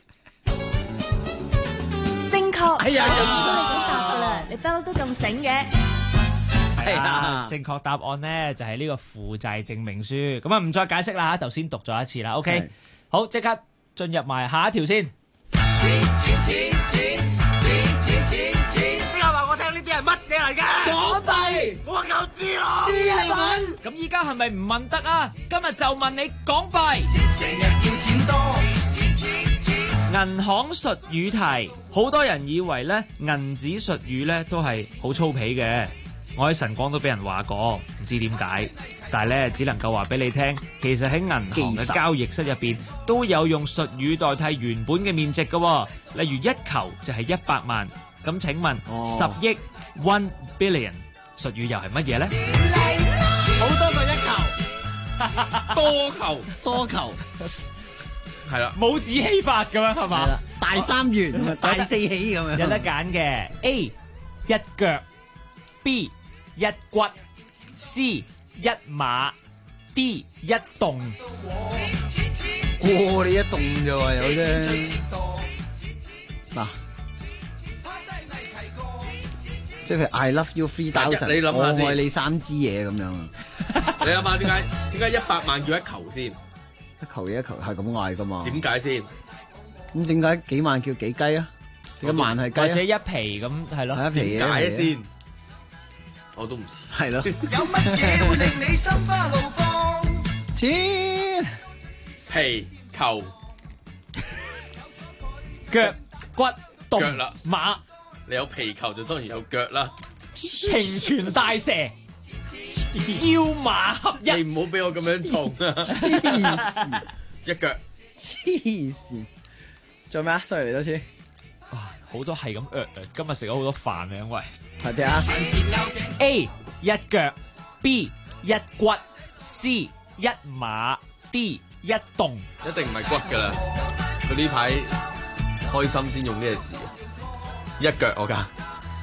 正確。 哎呀， 我估到你點答㗎啦，你不嬲都咁醒嘅。 係啊，正確答案咧就係呢個負債證明書。咁啊唔再解釋啦嚇，頭先讀咗一次啦。OK，好，即刻進入埋下一條先。 之後話我聽呢啲係乜嘢嚟㗎？港幣，我夠知咯。知係問。 咁依家係咪唔問得啊？今日就問你港幣。 成日叫錢多。 銀行術語題，好多人以為咧銀紙術語咧都係好粗鄙嘅。我喺晨光都俾人話過，唔知點解，但係咧只能夠話俾你聽，其實喺銀行嘅交易室入邊都有用術語代替原本嘅面值嘅，例如1球就係100萬。咁請問10億 1 billion 術語又係乜嘢咧？ 好多個1球， 多球，係啦， 冇子戲法咁樣係嘛？ 大3元，大4起咁樣。 有得揀嘅 A 1腳 B 1骨 C 1馬 D 1棟。 過你1棟啫喎，有啫。嗱， 即係譬如 I love you 3000， 你諗下先我愛你3支嘢咁樣。 你諗下點解100萬叫一球先？ 一球嘢一球係咁嗌噶嘛？ 點解先？ 咁點解幾萬叫幾雞啊？點解萬係雞啊？ 或者一皮咁係咯？ 係一皮點解先？我都唔知。 係咯。 有乜嘢會令你心花怒放？ 錢、 皮、球、 腳、骨、動腳啦， 馬。 你有皮球就當然有腳啦。 平泉大蛇，腰馬合一。 你唔好俾我咁樣重啊！ 黐線， 一腳。 黐線。做咩啊？再嚟多次。 好多係咁今日食咗好多飯啊，因為係啲啊 A 一腳 ，B 一骨 ，C 一馬 ，D 一動， 一定唔係骨噶啦。佢呢排開心先用呢個字啊！一腳我揀，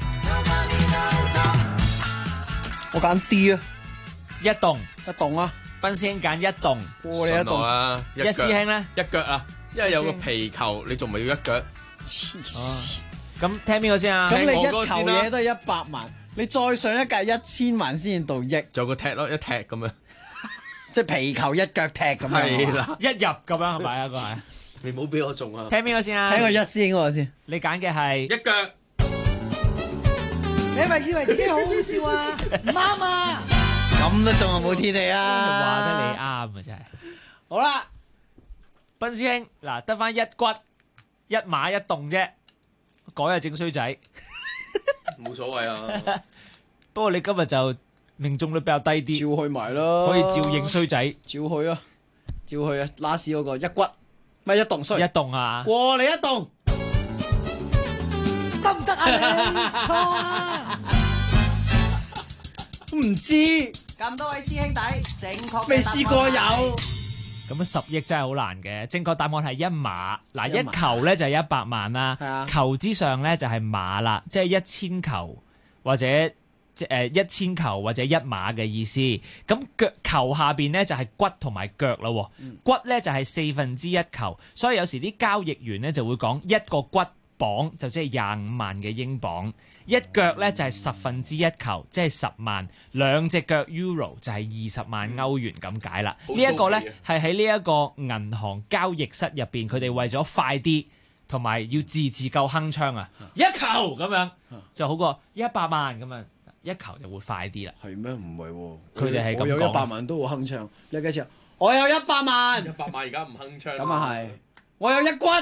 我揀 D 啊！ 一動一動啊！ 斌師兄揀一動， 你一動啊！ 一師兄咧一腳啊！因為有個皮球，你仲咪要一腳？ 黐線！ 咁聽邊個先啊？ 咁你一球嘢都係100萬，你再上一屆1000萬先到億。 仲有個踢咯，一踢咁樣， 即係皮球一腳踢咁樣。 係啦， 一入咁樣係咪啊？個係。 你唔好俾我中啊！ 聽邊個先啊？ 聽個一先嗰個先。 你揀嘅係一腳。 你係咪以為自己好好笑啊？唔啱啊！ 咁都中啊，冇天地啊！ 話得你啱啊，真係。 好啦， 斌師兄嗱，得翻一骨一馬一動啫，改係正衰仔。 冇所謂啊！ 不過你今日就命中率比較低啲， 照去埋咯， 可以照應衰仔， 照去啊，照去啊！拉屎嗰個一骨咪一動衰， 一動啊！ 過你一動得唔得啊？你錯啊！ 唔知咁多位師兄弟，正確未試過有。 咁10億真係好難嘅，正確答案係一馬。嗱，一球咧就係100萬啦，球之上咧就係馬啦，即係1000球或者1000球或者一馬嘅意思。咁球下邊咧就係骨同埋腳啦，骨咧就係1/4球，所以有時啲交易員咧就會講一個骨磅就即係25萬嘅英鎊。一腳咧就係1/10球，即係10萬；兩隻腳 Euro 就係20萬歐元咁解啦。呢一個咧係喺呢一個銀行交易室入邊，佢哋為咗快啲同埋要字夠鏗鏘啊，一球咁樣就好過100萬咁樣，一球就會快啲啦。 係咩？唔係喎， 佢哋係咁講。 我有100萬都好鏗鏘，你有幾錢？我有100萬。 100萬而家唔鏗鏘。 咁啊係，我有一骨。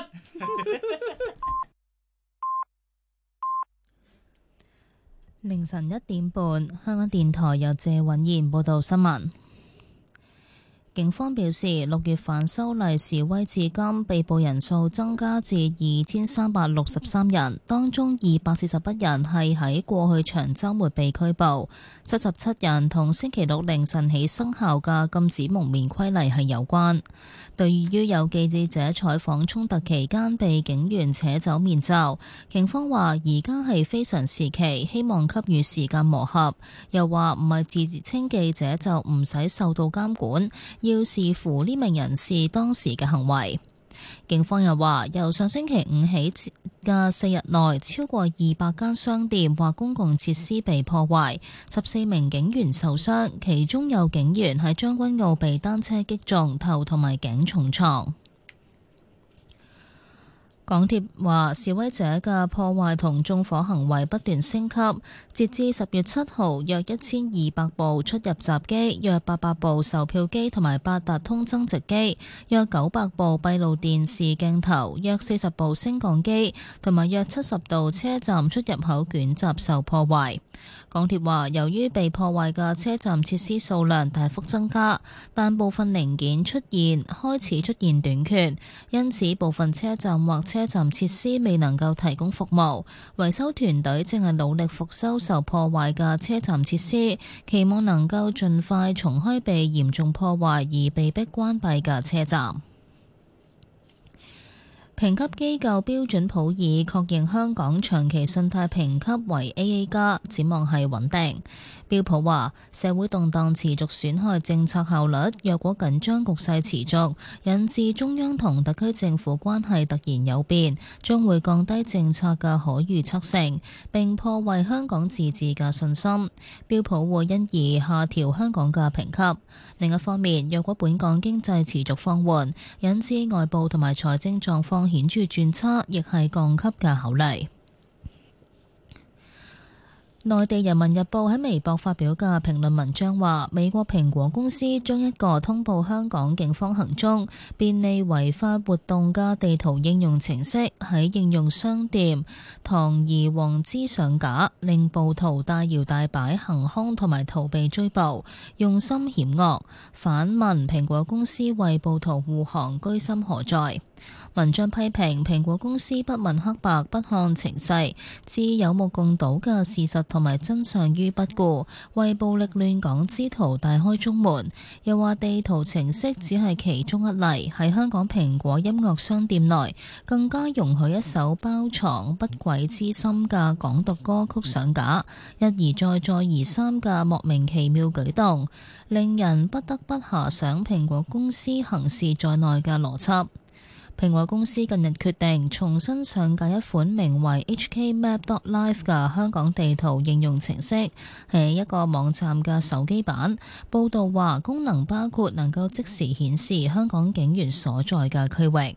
凌晨1點半，香港電台由謝允賢報道新聞。警方表示，6月反修例示威至今被捕人數增加至2363人，當中241人係喺過去長週末被拘捕，77人同星期六凌晨起生效嘅禁止蒙面規例係有關。對於有記者採訪衝突期間被警員扯走面罩，警方話而家係非常時期，希望給予時間磨合。又話唔係自稱記者就唔使受到監管，要視乎呢名人士當時嘅行為。警方又話，由上星期五起嘅4日內，超過200間商店或公共設施被破壞，14名警員受傷，其中有警員喺將軍澳被單車擊中，頭同埋頸重創。港鐵話，示威者嘅破壞同縱火行為不斷升級，截至10月7號，約1200部出入閘機，約800部售票機同埋八達通增值機，約900部閉路電視鏡頭，約40部升降機，同埋約70度車站出入口捲閘受破壞。港鐵話，由於被破壞嘅車站設施數量大幅增加，但部分零件開始出現短缺，因此部分車站或車站設施未能夠提供服務。維修團隊正係努力復修受破壞嘅車站設施，期望能夠盡快重開被嚴重破壞而被迫關閉嘅車站。 評級機構標準普爾確認香港長期信貸評級為 AA+，展望係穩定。標普話，社會動盪持續損害政策效率，若果緊張局勢持續，引致中央同特區政府關係突然有變，將會降低政策嘅可預測性，並破壞香港自治嘅信心。標普會因而下調香港嘅評級。另一方面，若果本港經濟持續放緩，引致外部同埋財政狀況顯著轉差，亦係降級嘅考慮。內地人民日報喺微博發表嘅評論文章話，美國蘋果公司將一個通報香港警方行蹤、便利違法活動嘅地圖應用程式喺應用商店堂而皇之上架，令暴徒大搖大擺行兇同埋逃避追捕，用心險惡。反問蘋果公司為暴徒護航，居心何在？文章批評蘋果公司不問黑白，不看情勢，置有目共睹嘅事實同埋真相於不顧，為暴力亂港之徒大開中門。又話地圖程式只係其中一例，喺香港蘋果音樂商店內更加容許一首包藏不軌之心嘅港獨歌曲上架，一而再再而三嘅莫名其妙舉動，令人不得不遐想蘋果公司行事在內嘅邏輯。蘋果公司近日決定重新上架一款名為 HKmap.live 嘅香港地圖應用程式，係一個網站嘅手機版。報道話功能包括能夠即時顯示香港警員所在嘅區域。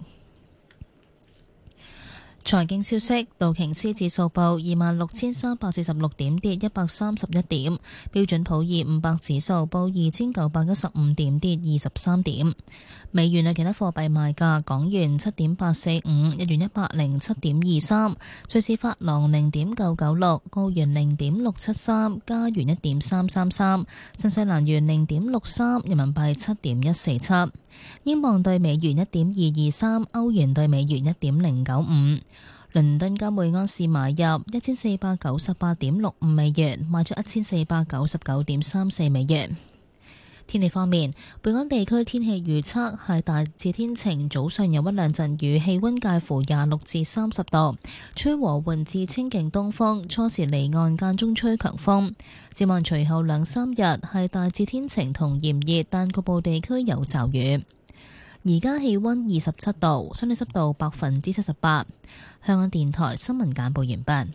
財經消息，道瓊斯指數報26,346點，跌131點；標準普爾500指數報2,915點，跌23點。美元嘅其他貨幣賣價：港元7.845，日元107.23，瑞士法郎0.996，澳元0.673，加元1.333，新西蘭元0.63，人民幣7.147。英鎊對美元1.223，歐元對美元1.095。倫敦金每安士買入1498.65美元，賣出1499.34美元。天氣方面，本港地區天氣預測係大致天晴，早上有一兩陣雨，氣溫介乎26至30度，吹和緩至清勁東風，初時離岸間中吹強風。展望隨後兩三日係大致天晴同炎熱，但局部地區有驟雨。而家氣溫27度，相對濕度78%。香港電台新聞簡報完畢。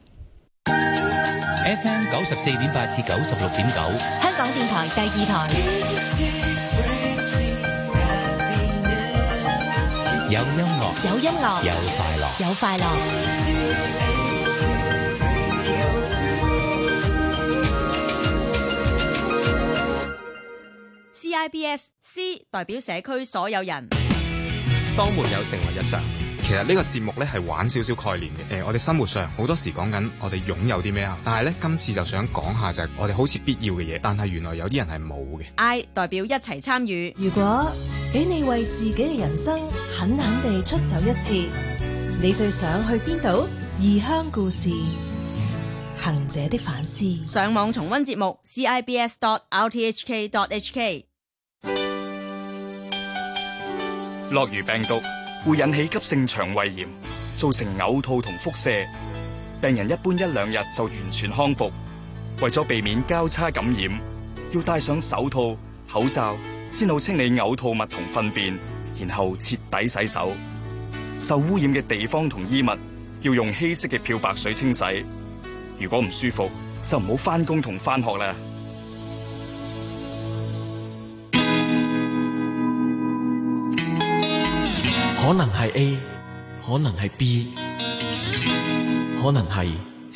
FM 94.8至96.9， 香港電台第二台。 有音樂， 有音樂， 有快樂， 有快樂。 CIBS C 代表社區所有人。 當沒有成為日常。其實呢個節目呢係玩少少概念嘅，我哋生活上好多時講緊我哋擁有啲咩啊，但係呢，今次就想講下就係我哋好似必要嘅嘢，但係原來有啲人係冇嘅。 I 代表一齊參與。 如果俾你為自己嘅人生狠狠地出走一次，你最想去邊度？異鄉故事，行者的反思。 上網重溫節目 CIBS.RTHK.HK。 諾如病毒會引起急性腸胃炎，造成嘔吐同腹瀉，病人一般1-2日就完全康復。為咗避免交叉感染，要戴上手套、口罩，先好清理嘔吐物同糞便，然後徹底洗手。受污染嘅地方同衣物要用稀釋嘅漂白水清洗。如果唔舒服，就唔好返工同返學啦。 可能係 A， 可能係 B， 可能係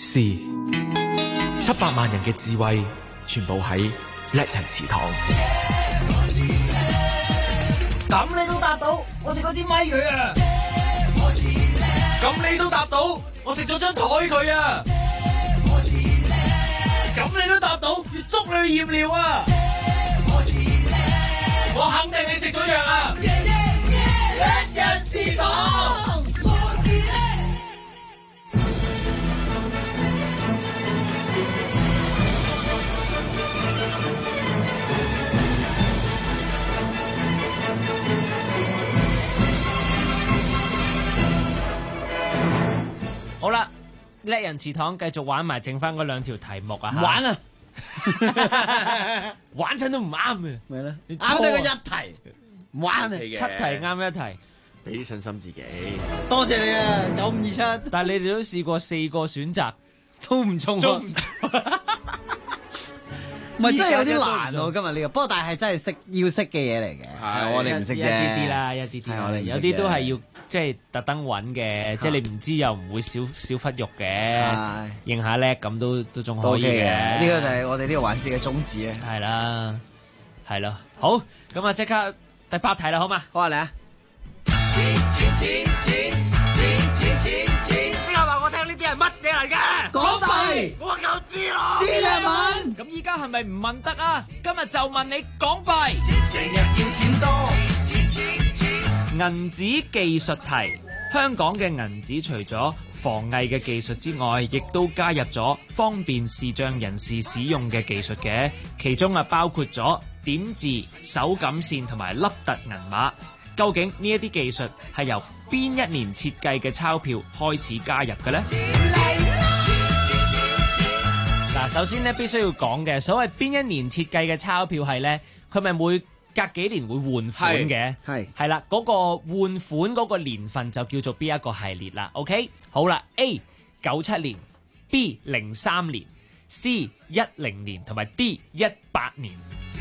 C。700萬人嘅智慧，全部喺叻人祠堂。 咁你都答到，我食咗支咪佢啊！咁你都答到，我食咗張台佢啊！咁你都答到，要捉你去驗尿啊！我肯定你食咗藥啊！叻人祠堂。 好啦，叻人祠堂繼續玩埋剩翻嗰2條題目啊！ 唔玩啊！ 玩親都唔啱嘅， 咪咧？ 你啱得個一題，唔玩啊 ！7題啱一題， 俾啲信心自己。 多謝你啊！9527。 但係你哋都試過4個選擇都唔中， 都唔中。 唔係真係有啲難喎，今日呢個，不過但係真係要識嘅嘢嚟嘅，係我哋唔識啫， 一啲啲啦，一啲啲，有啲都係要即係特登揾嘅，即係你唔知又唔會少忽肉嘅，認下叻咁都仲可以嘅。 呢個就係我哋呢個環節嘅宗旨啊。 係啦，係咯，好，咁啊即刻第8題啦，好嘛？ 好啊，嚟啊！我聽呢啲係乜嘢嚟嘅？港幣，我就知咯。知你問？ 咁依家係咪唔問得啊？今日就問你港幣。 成日要錢多。 銀紙技術題，香港嘅銀紙除咗防偽嘅技術之外，亦都加入咗方便視障人士使用嘅技術嘅，其中啊包括咗點字、手感線同埋凹凸銀碼。究竟呢一啲技術係由邊一年設計嘅鈔票開始加入嘅呢？嗱，首先咧必須要講嘅，所謂邊一年設計嘅鈔票係呢，佢咪每隔幾年會換款嘅，係啦，嗰個換款嗰個年份就叫做邊一個系列啦。OK， 好啦 ，A 97年，B 03年，C 10年同埋 D 18年。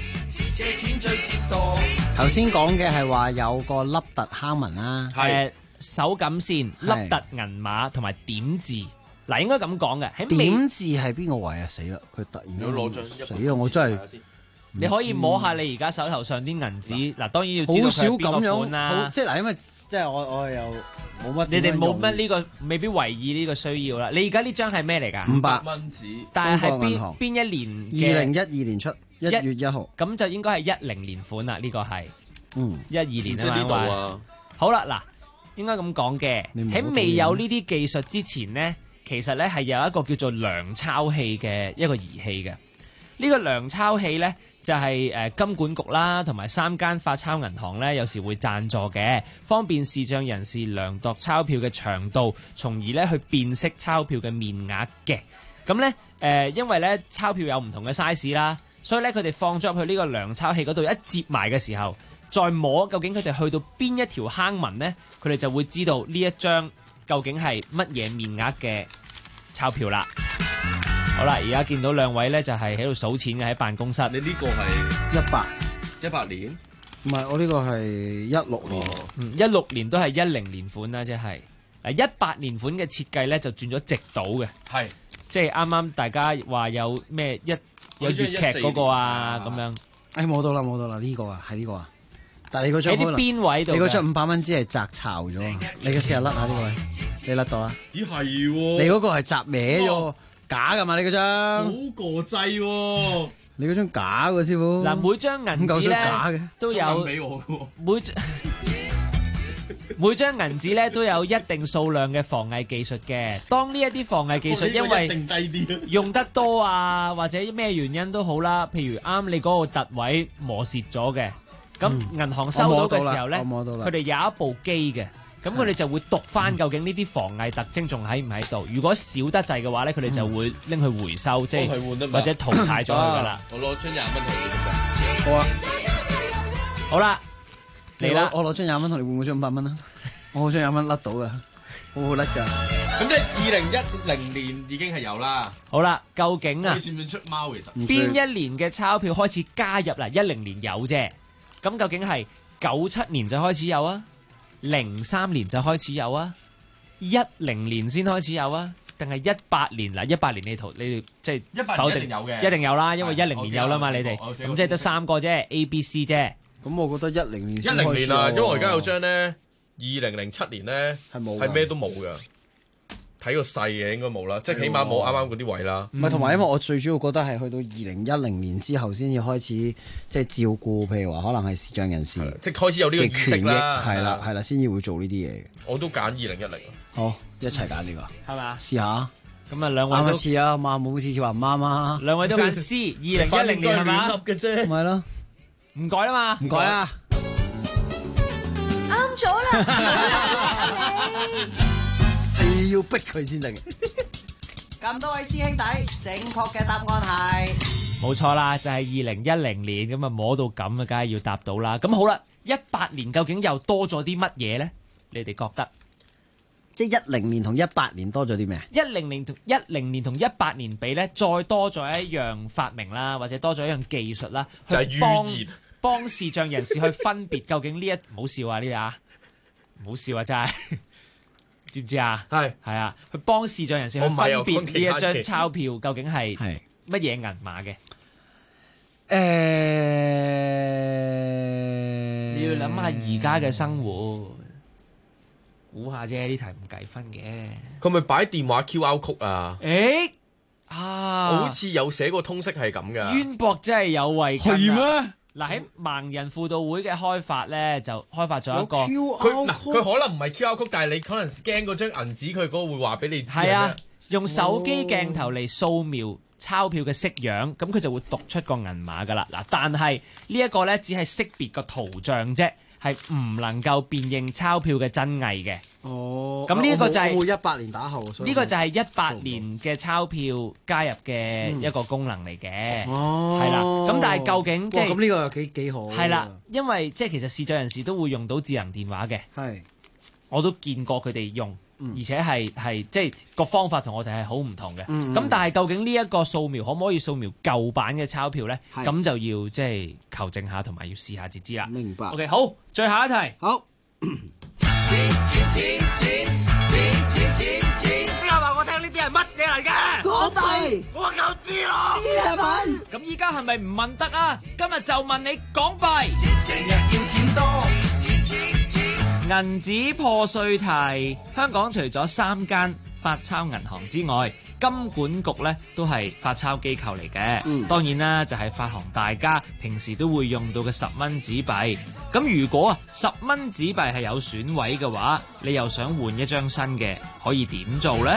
頭先講嘅係話有個凹凸坑紋啦， 手感線、凹凸銀碼同埋點字。嗱，應該咁講嘅。 點字係邊個位啊？死啦！佢突然間攞張死啦！我真係你可以摸下你而家手頭上啲銀紙。嗱，當然要知道佢係邊個款啦。 即係嗱，因為即係我又冇乜。 你哋冇乜呢個未必為意呢個需要啦。你而家呢張係咩嚟㗎 ？500蚊紙。 但係邊一年嘅 ？2012年出1月1號。 咁就應該係10年款啦。呢個係12年啊嘛。 好啦，嗱，應該咁講嘅。喺未有呢啲技術之前呢，其實咧係有一個叫做量鈔器嘅一個儀器嘅。呢個量鈔器咧就係金管局啦，同埋3間發鈔銀行咧有時會贊助嘅，方便視障人士量度鈔票嘅長度，從而咧去辨識鈔票嘅面額嘅。咁咧因為咧鈔票有唔同嘅 size 啦，所以咧佢哋放咗入去呢個量鈔器嗰度一接埋嘅時候，再摸究竟佢哋去到邊一條坑紋咧，佢哋就會知道呢一張究竟係乜嘢面額嘅鈔票啦。好啦，而家見到2位咧就係喺度數錢嘅，喺辦公室。 你呢個係100年？ 唔係，我呢個係16年。 16年都係10年款啦，即係18年款嘅設計咧就轉咗直倒嘅，係即係啱啱大家話有咩有粵劇嗰個啊咁樣。 摸到啦，呢個啊，係呢個啊。但係你嗰張喺啲邊位度？ 你嗰張500蚊紙係摘巢咗，你嘅試下甩下呢個位，你甩到啦。 咦係喎？ 你嗰個係摘歪咗，假噶嘛？你嗰張好過劑喎！ 你嗰張假嘅師傅。 嗱，每張銀紙咧都有每張銀紙咧都有一定數量嘅防偽技術嘅。當呢一啲防偽技術因為用得多啊，或者咩原因都好啦，譬如啱你嗰個凸位磨蝕咗嘅。咁銀行收到嘅時候咧，佢哋有一部機嘅，咁佢哋就會讀翻究竟呢啲防偽特徵仲喺唔喺度。如果少得滯嘅話咧，佢哋就會拎去回收，即係或者淘汰咗佢噶啦。 我攞張20蚊同你換。 好啊， 好啦，嚟啦， 我攞張20蚊同你換嗰張500蚊啦。我張20蚊甩到噶，好好甩噶。 咁即係2010年已經係有啦。 好啦，究竟啊， 你算唔算出貓其實？ 邊一年嘅鈔票開始加入啦？10年有啫。咁究竟係97年就開始有啊，03年就開始有啊，10年先開始有啊，定係18年？嗱，18年你即係否定有嘅， 一定有啦，因為10年有啦嘛，你哋咁即係得3個啫 ，A、B、C 啫。 咁我覺得10年 10年啊，因為我而家有張咧，2007年咧係咩都冇㗎。睇個細嘅應該冇啦，即係起碼冇啱啱嗰啲位啦。 唔係，同埋因為我最主要覺得係去到2010年之後先至開始即係照顧，譬如話可能係視障人士， 即係開始有呢個意識啦。 係啦，先至會做呢啲嘢。 我都揀2010。 好，一齊揀呢個，係嘛？試下。 咁啊，2位都試啊嘛，冇次次話唔啱啊。 2位都揀 C， 2010年係嘛？ 嘅啫， 咪咯， 唔改啦嘛， 唔改啊。 啱咗啦。 你要逼佢先得嘅。咁多位師兄弟，正確嘅答案係冇錯啦，就係2010年咁啊，摸到咁啊，梗係要答到啦。咁好啦，18年究竟又多咗啲乜嘢咧？你哋覺得？ 即係10年同18年多咗啲咩啊 ？10年同18年比咧，再多咗一樣發明啦，或者多咗一樣技術啦， 就係語言， 幫視障人士去分別究竟呢唔好笑啊呢啲啊，唔好笑啊真係，知唔知啊？係啊，去幫視障人士去分別呢一張鈔票究竟係乜嘢銀碼嘅。你要諗下而家嘅生活。估下啫，呢題唔計分嘅。 佢咪擺電話 QR code 啊？ 好似有寫過通識係咁噶。 淵博真係有慧根。 係咩？ 嗱喺盲人輔導會嘅開發咧，就開發咗一個佢可能唔係 QR code，但係你可能 scan 嗰張銀紙，佢嗰個會話俾你知。 係啊，用手機鏡頭嚟掃描鈔票嘅色樣，咁佢就會讀出個銀碼噶啦。嗱，但係呢一個咧只係識別個圖像啫。係唔能夠辨認鈔票嘅真偽嘅。咁呢一個就係我會18年打後。 呢個就係18年嘅鈔票加入嘅一個功能嚟嘅。係啦。咁但係究竟即係咁呢個又幾好。 係啦，因為即係其實視障人士都會用到智能電話嘅。係。我都見過佢哋用。而且係即係個方法同我哋係好唔同嘅。咁但係究竟呢一個掃描可唔可以掃描舊版嘅鈔票咧？咁就要即係求證下，同埋要試下至知啦。 明白。 OK， 好，最後一題。好。 錢，話我聽呢啲係乜嘢嚟嘅？港幣，我夠知咯。資產。 咁依家係咪唔問得啊？今日就問你港幣。 成日要錢多。 銀紙破碎題，香港除咗3間發鈔銀行之外，金管局咧都係發鈔機構嚟嘅。當然啦，就係發行大家平時都會用到嘅10蚊紙幣。咁如果10蚊紙幣係有損毀嘅話，你又想換一張新嘅，可以點做呢？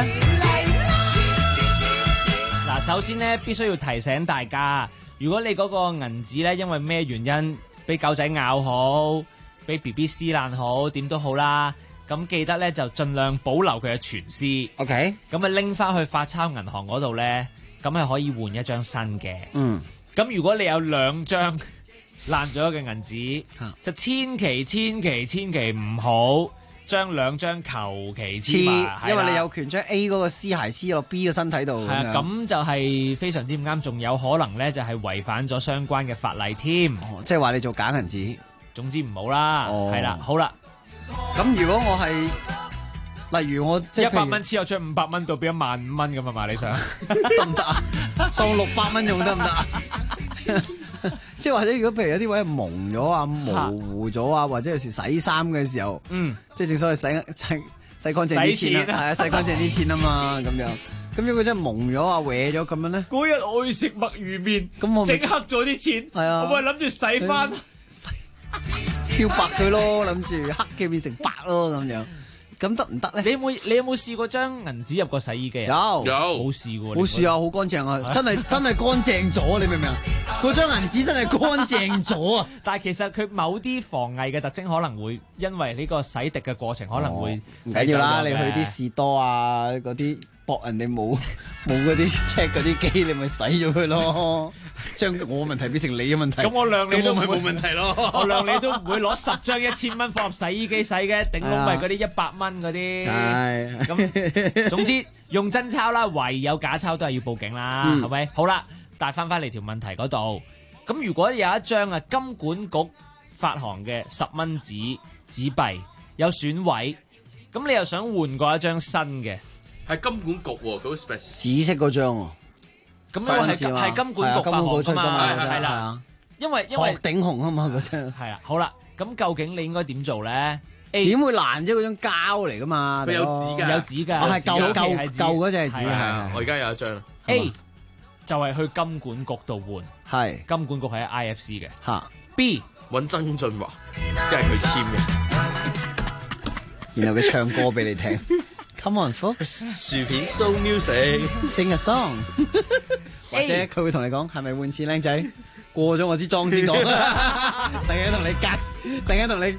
嗱，首先咧必須要提醒大家，如果你嗰個銀紙咧因為咩原因俾狗仔咬好，俾 BB 撕爛好，點都好啦。咁記得咧就盡量保留佢嘅全屍。OK。咁啊拎翻去發鈔銀行嗰度咧，咁係可以換一張新嘅。咁如果你有2張爛咗嘅銀紙，就千祈唔好將2張求其黐埋， 因為你有權將 A 嗰個屍骸黐落 B 嘅身體度。 係啊，咁就係非常之唔啱，仲有可能咧就係違反咗相關嘅法例添。 即係話你做假銀紙。總之唔好啦，係啦，好啦。咁如果我係，例如我即係 100蚊黐我張500蚊度，變15000蚊咁啊嘛？你想得唔得啊？當600蚊用得唔得啊？即係或者如果譬如有啲位蒙咗啊、模糊咗啊，或者有時洗衫嘅時候，即係正所謂洗乾淨啲錢啦，係啊，洗乾淨啲錢啊嘛，咁樣。咁如果真係蒙咗啊、歪咗咁樣咧？ 嗰日我去食墨魚麵，咁我整黑咗啲錢，係啊，我咪諗住洗翻。 漂白佢咯，諗住黑嘅變成白咯，咁樣，咁得唔得咧？ 你有冇試過將銀紙入過洗衣機啊？有冇試過？ 冇試啊，好乾淨啊，真係乾淨咗，你明唔明啊？嗰張銀紙真係乾淨咗啊！ 但係其實佢某啲防偽嘅特徵可能會因為呢個洗滌嘅過程可能會唔緊要啦，你去啲士多啊嗰啲。博人哋冇嗰啲 check 嗰啲機，你咪洗咗佢咯。將我問題變成你嘅問題。 咁我量你都冇問題咯。 我量你都唔會攞10張1000蚊放入洗衣機洗嘅，頂籠咪嗰啲100蚊嗰啲。係。咁總之用真鈔啦，唯有假鈔都係要報警啦，係咪？好啦，帶翻嚟條問題嗰度。咁如果有一張啊金管局發行嘅10蚊紙幣有損毀，咁你又想換過一張新嘅？ 係金管局喎，嗰 special 紫色嗰張喎， 咁係金管局發行㗎嘛，係啦，因為鶴頂紅啊嘛嗰張， 係啦，好啦，咁究竟你應該點做咧？ 點會爛啫？嗰張膠嚟噶嘛， 佢有紙㗎， 有紙㗎， 係舊嗰隻係紙係。 我而家有一張啦。 A 就係去金管局度換，係金管局係 IFC 嘅。嚇 B 揾曾俊華，因為佢簽嘅， 然後佢唱歌俾你聽。Come on, folks！ 薯片 Soul Music sing a song， 或者佢會同你講係咪換錢靚仔？過咗我支裝先講，突然間同你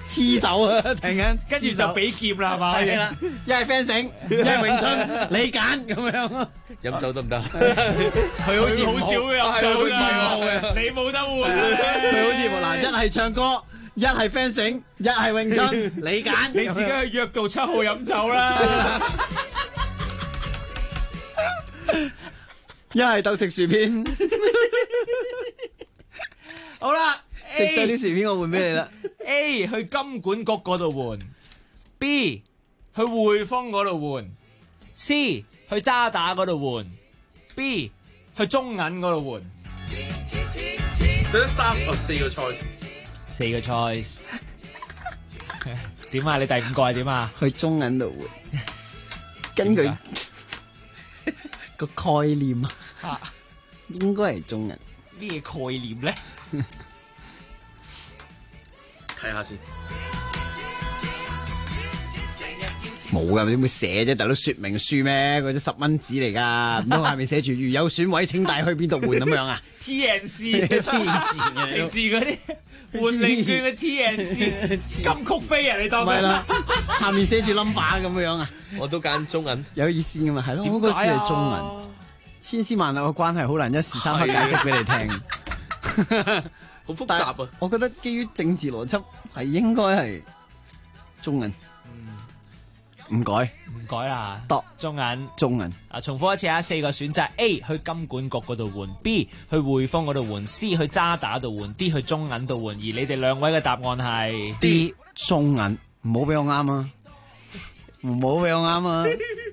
黐手啊，突然間， 跟住就俾劍啦，係嘛？ 係啦，一係 fencing，一係詠春，你揀咁樣。 飲酒得唔得？ 佢好似好少飲酒嘅， 你冇得換。 佢好似嗱，一係唱歌，一係 fencing，一係詠春，你揀。 你自己去約道7號飲酒啦。 一係鬥食薯片。 好啦， 食晒啲薯片，我換俾你啦。 A 去金管局嗰度換 ，B 去匯豐嗰度換 ，C 去渣打嗰度換 ，B 去中銀嗰度換。 得4個 choice。 4個 choice。點啊？你第5個係點啊？ 去中銀度換。根據個概念啊，應該係中銀。 咩概念咧？ 睇下先。 冇噶，點會寫啫？大佬說明書咩？嗰啲10蚊紙嚟噶，唔通下面寫住如有損毀請帶去邊度換咁樣啊 ？TNC 黐線嘅， 平時嗰啲換領券嘅 TNC 金曲飛啊！你當唔係啦？ 下面寫住 number 咁樣啊？ 我都揀中銀， 有意思噶嘛？係咯，我嗰次係中銀。千絲萬縷嘅關係好難一時三刻解釋俾你聽， 好複雜啊！ 我覺得基於政治邏輯係應該係中銀，唔改啦， 得中銀。 啊， 重複一次啊，4個選擇 A 去金管局嗰度換 ，B 去匯豐嗰度換 ，C 去渣打度換 ，D 去中銀度換。而你哋2位嘅答案係 D 中銀，唔好俾我啱啊！唔好俾我啱啊！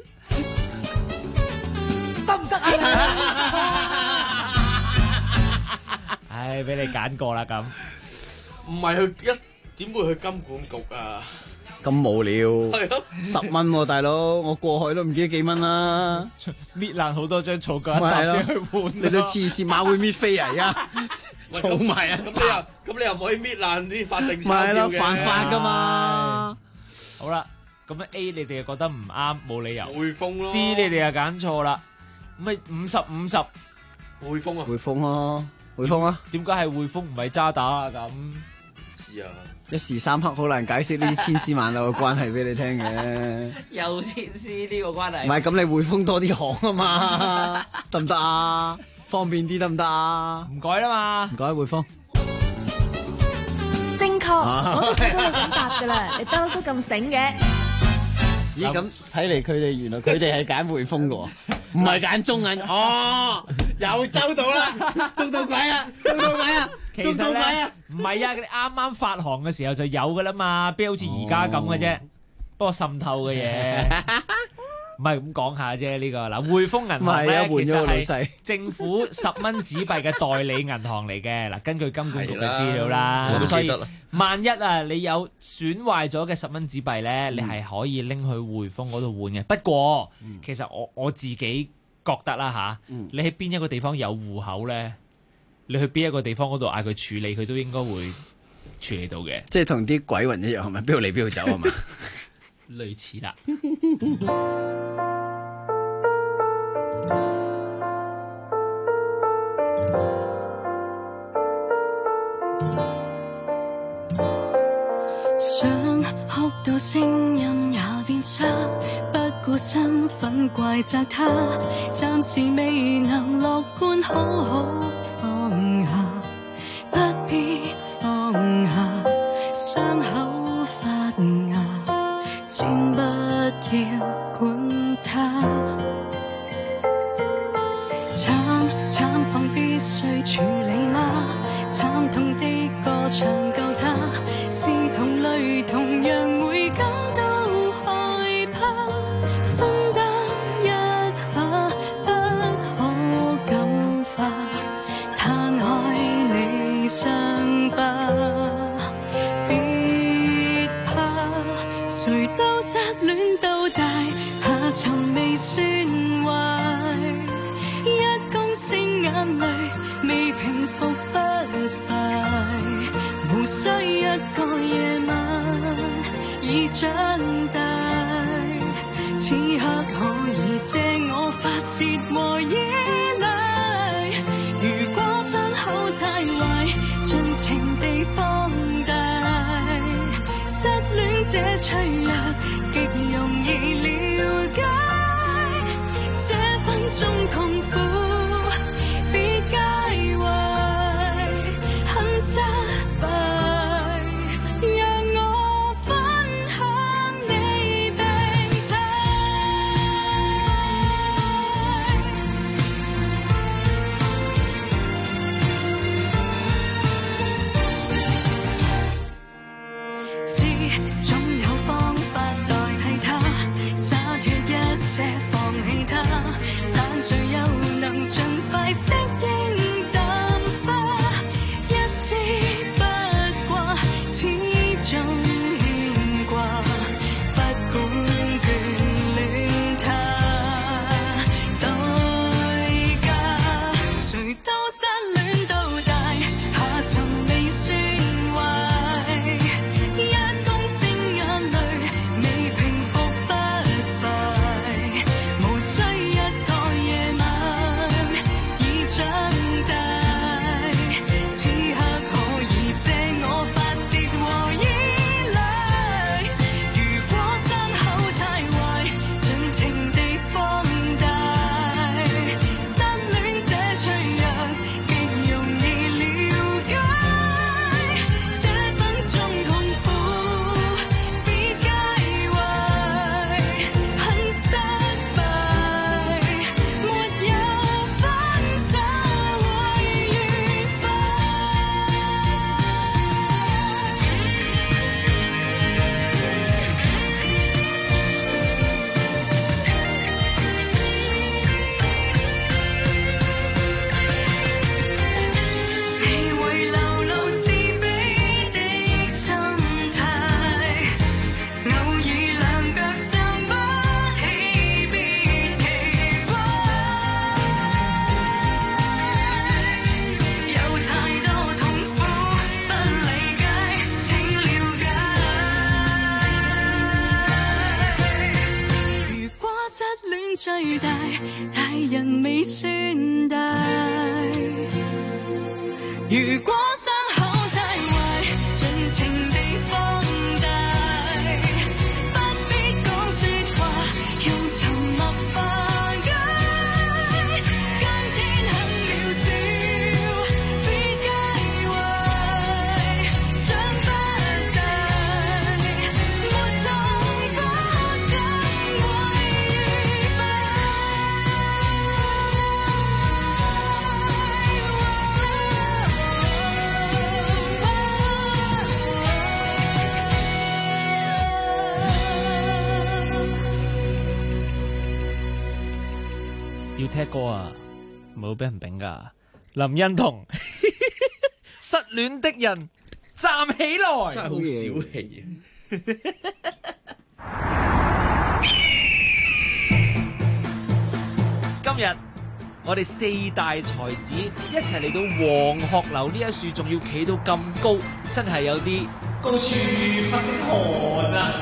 得唔得啊？唉，俾你揀過啦咁。 唔係去點會去金管局啊？ 咁無聊。 係咯 ，10蚊喎，大佬，我過去都唔記得幾蚊啦。 搣爛好多張草稿一沓先去換。 你都黐線，馬會搣飛啊！而家儲埋啊！ 咁你又唔可以搣爛啲法定鈔票嘅。 咪係咯，犯法噶嘛。 好啦，咁 A 你哋又覺得唔啱，冇理由。 匯豐咯。 D 你哋又揀錯啦。咁咪50-50， 匯豐啊！ 匯豐咯，匯豐啊！ 點解係匯豐唔係渣打啊？咁是啊， 一時三刻好難解釋呢啲千絲萬縷嘅關係俾你聽嘅。 有千絲呢個關係？ 唔係咁，你匯豐多啲行啊嘛，得唔得啊？方便啲得唔得啊？ 唔改啦嘛， 唔改匯豐。 正確，我都睇到你咁答噶啦，你都咁醒嘅。 咦，咁睇嚟佢哋原來佢哋係揀匯豐嘅喎，唔係揀中銀。哦，又周到啦，中到鬼啊，中到鬼啊，中到鬼啊！ 唔係啊，你啱啱發行嘅時候就有嘅啦嘛，邊好似而家咁嘅啫，不過滲透嘅嘢。唔係咁講下啫，呢個嗱匯豐銀行咧，其實係政府10蚊紙幣嘅代理銀行嚟嘅。嗱，根據金管局嘅資料啦，咁所以萬一啊你有損壞咗嘅10蚊紙幣咧，你係可以拎去匯豐嗰度換嘅。不過其實我自己覺得啦嚇，你喺邊一個地方有戶口咧，你去邊一個地方嗰度嗌佢處理，佢都應該會處理到嘅。 即係同啲鬼魂一樣係咪？邊度嚟邊度走係嘛？ 類似啦。 想哭到聲音也變沙，不顧身份怪責他，暫時未能樂觀好好放下，不必放下，傷口發芽，先不要管它。慘況必須處理嗎？慘痛的歌唱夠他，是同類同樣會感到害怕，分擔一下不可感化，攤開你傷疤，別怕，誰都失戀到大，下沉未算壞，一公升眼淚未平復不快，無需一個夜晚已長大，此刻可以借我發洩和依賴，如果傷口太壞，盡情地放大， 這脆弱，極容易了解。這分鐘痛苦，別介懷，很失敗。讓我分享你病態。知總有方法代替它，灑脫一些放棄它，但誰又能盡快適應淡化？一絲不掛，始終牽掛，不管眷戀它，代價誰都失戀到大，下沉未算壞，一公升眼淚未平復不快，無需一個夜晚已長大，此刻可以借我發洩和依賴。如果傷口太壞，盡情地放大，失戀這脆弱，極容易了解。這分鐘痛苦，別介懷，很失敗，沒有分手會愉快。你會流露自卑的心態，偶爾兩腳站不起，別奇怪。有太多痛苦不理解，請了解。如果失戀最大，大人未算大。如果傷口太壞，盡情地放大，不必講説話，用沉默化解。今天很渺小，別介懷，長不大，沒痛苦怎會愉快？ 要聽歌啊，唔好俾人丙噶。林欣彤，失戀的人站起來， 真係好小氣今日我哋四大才子一齊嚟到黃鶴樓呢一樹，仲要企到咁高，真係有啲高處不勝寒啊！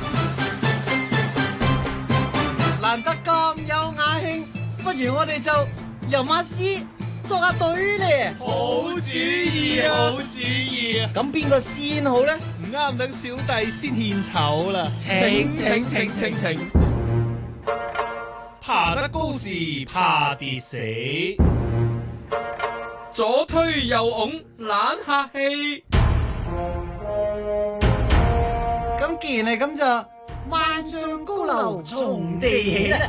難得咁有雅興，不如我哋就吟下詩，作下對咧。 好主意，好主意啊！ 咁邊個先好咧？唔啱，等小弟先獻醜啦。 請。 爬得高時怕跌死，左推右拱懶客氣。 咁既然係咁就萬丈高樓從地起啦。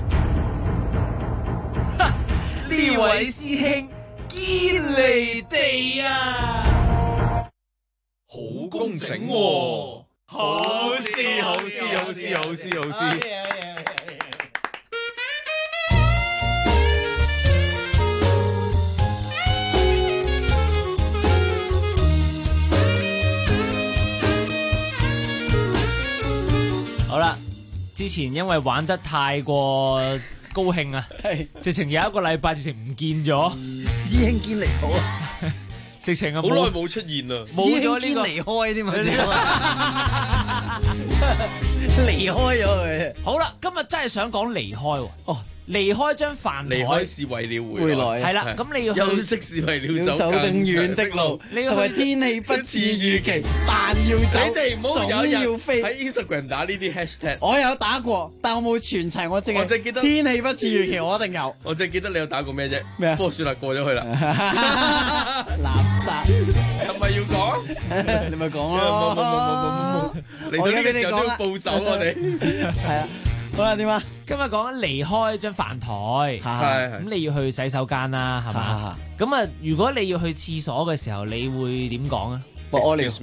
呢位師兄堅離地啊， 好工整喎， 好詩，好詩，好詩，好詩，好詩。 好啦，之前因為玩得太過高興啊，直情有一個禮拜直情唔見咗， 師兄堅離譜啊！ 直情啊， 好耐冇出現啦， 冇咗呢個離開添啊，離開咗佢。 好啦，今日真係想講離開喎。 哦， 離開張飯台， 離開是為了回來。 係啦，咁你要休息是為了走更遠的路，同埋天氣不似預期，但要走， 你哋唔好有總要飛。 喺 Instagram 打呢啲 hashtag。 我有打過，但我冇全齊，我淨係記得天氣不似預期，我一定有。 我淨係記得你有打過咩啫？ 咩啊？ 不過算啦，過咗去啦。 垃圾係咪要講？ 你咪講咯。 嚟到呢個時候都要暴走我哋。 係啊。好啦，點啊？ 今日講緊離開張飯台，咁你要去洗手間啦，係嘛？咁啊，如果你要去廁所嘅時候，你會點講啊？ 我屙尿。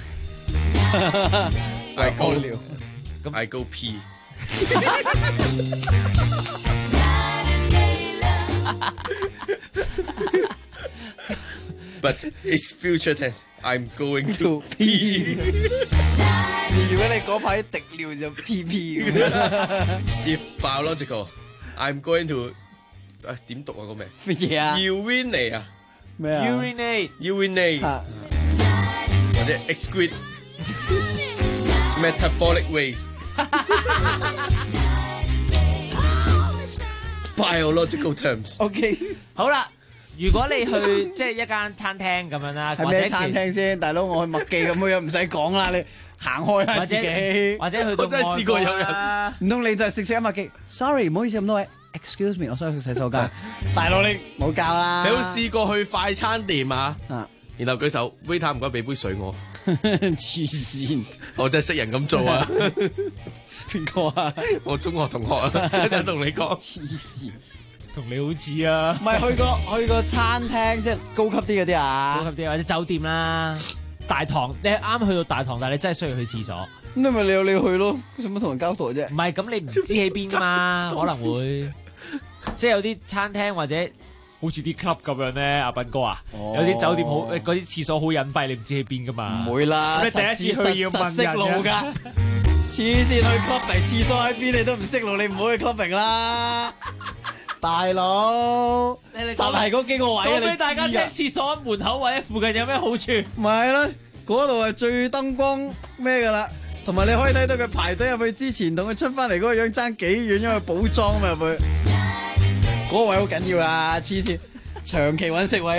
I go 尿。 咁 I go pee。But it's future tense. I'm going to pee。 如果你嗰排滴尿就 PP。 If biological, I'm going to 點讀啊個名？ 乜嘢啊 ？Urinate 啊？ 咩啊 ？Urinate 或者 excrete metabolic waste biological terms。 OK， 好啦。如果你去即係一間餐廳咁樣啦， 係咩餐廳先？大佬，我去麥記咁樣唔使講啦，你行開啦自己。 或者去到我真係試過有人， 唔通你就食喺麥記 ？Sorry， 唔好意思咁多位 ，excuse me， 我想去洗手間。大佬你冇教啦。 你有試過去快餐店啊？然後舉手 waiter 唔該俾杯水我。 黐線！ 我真係識人咁做啊！ 邊個啊？ 我中學同學啊，一陣同你講。 黐線！ 同你好似啊！ 唔係去個餐廳，即係高級啲嗰啲啊， 高級啲或者酒店啦，大堂你啱去到大堂，但係你真係需要去廁所，咁你咪你去咯，做乜同人交代啫？ 唔係咁你唔知喺邊噶嘛，可能會即係有啲餐廳或者好似啲 club 咁樣咧，阿斌哥啊，有啲酒店好嗰啲廁所好隱蔽，你唔知喺邊噶嘛？ 唔會啦， 你第一次去要問識路㗎。黐線去 clubbing， 廁所喺邊你都唔識路，你唔好去 clubbing 啦。大佬，實係嗰幾個位啊！ 講俾大家聽，廁所門口或者附近有咩好處？ 咪係咯，嗰度係最燈光咩噶啦，同埋你可以睇到佢排隊入去之前同佢出翻嚟嗰個樣爭幾遠，因為補妝嘛入去。嗰個位好緊要啊！黐線，長期揾食位。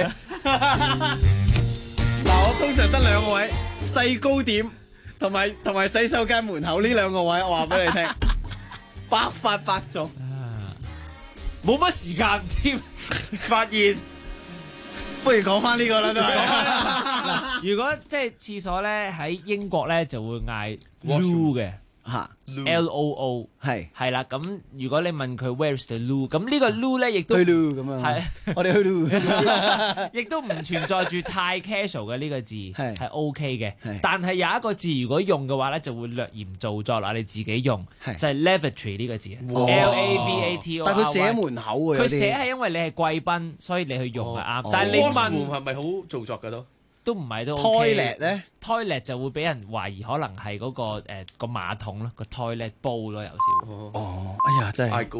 嗱，我通常得兩個位，制高點同埋洗手間門口呢兩個位，我話俾你聽，百發百中。 冇乜時間添，發現不如講翻呢個啦都係。 嗱，如果即係廁所咧喺英國咧就會嗌 loo 嘅嚇 ，LOO 係啦。咁如果你問佢 Where's the loo， 咁呢個 loo 咧亦都去 loo 咁樣，係我哋去 loo， 亦都唔存在住太 casual 嘅呢個字係 OK 嘅。但係有一個字如果用嘅話咧就會略嫌做作啦，你自己用就係 lavatory 呢個字 ，LAVATORY。 但係佢寫喺門口嘅， 佢寫係因為你係貴賓，所以你去用係啱。但係你問係咪好做作㗎都唔係都 OK。 toilet 咧 ，toilet 就會俾人懷疑可能係嗰個個馬桶咯，個 toilet bowl 咯有時。 哎呀，真係。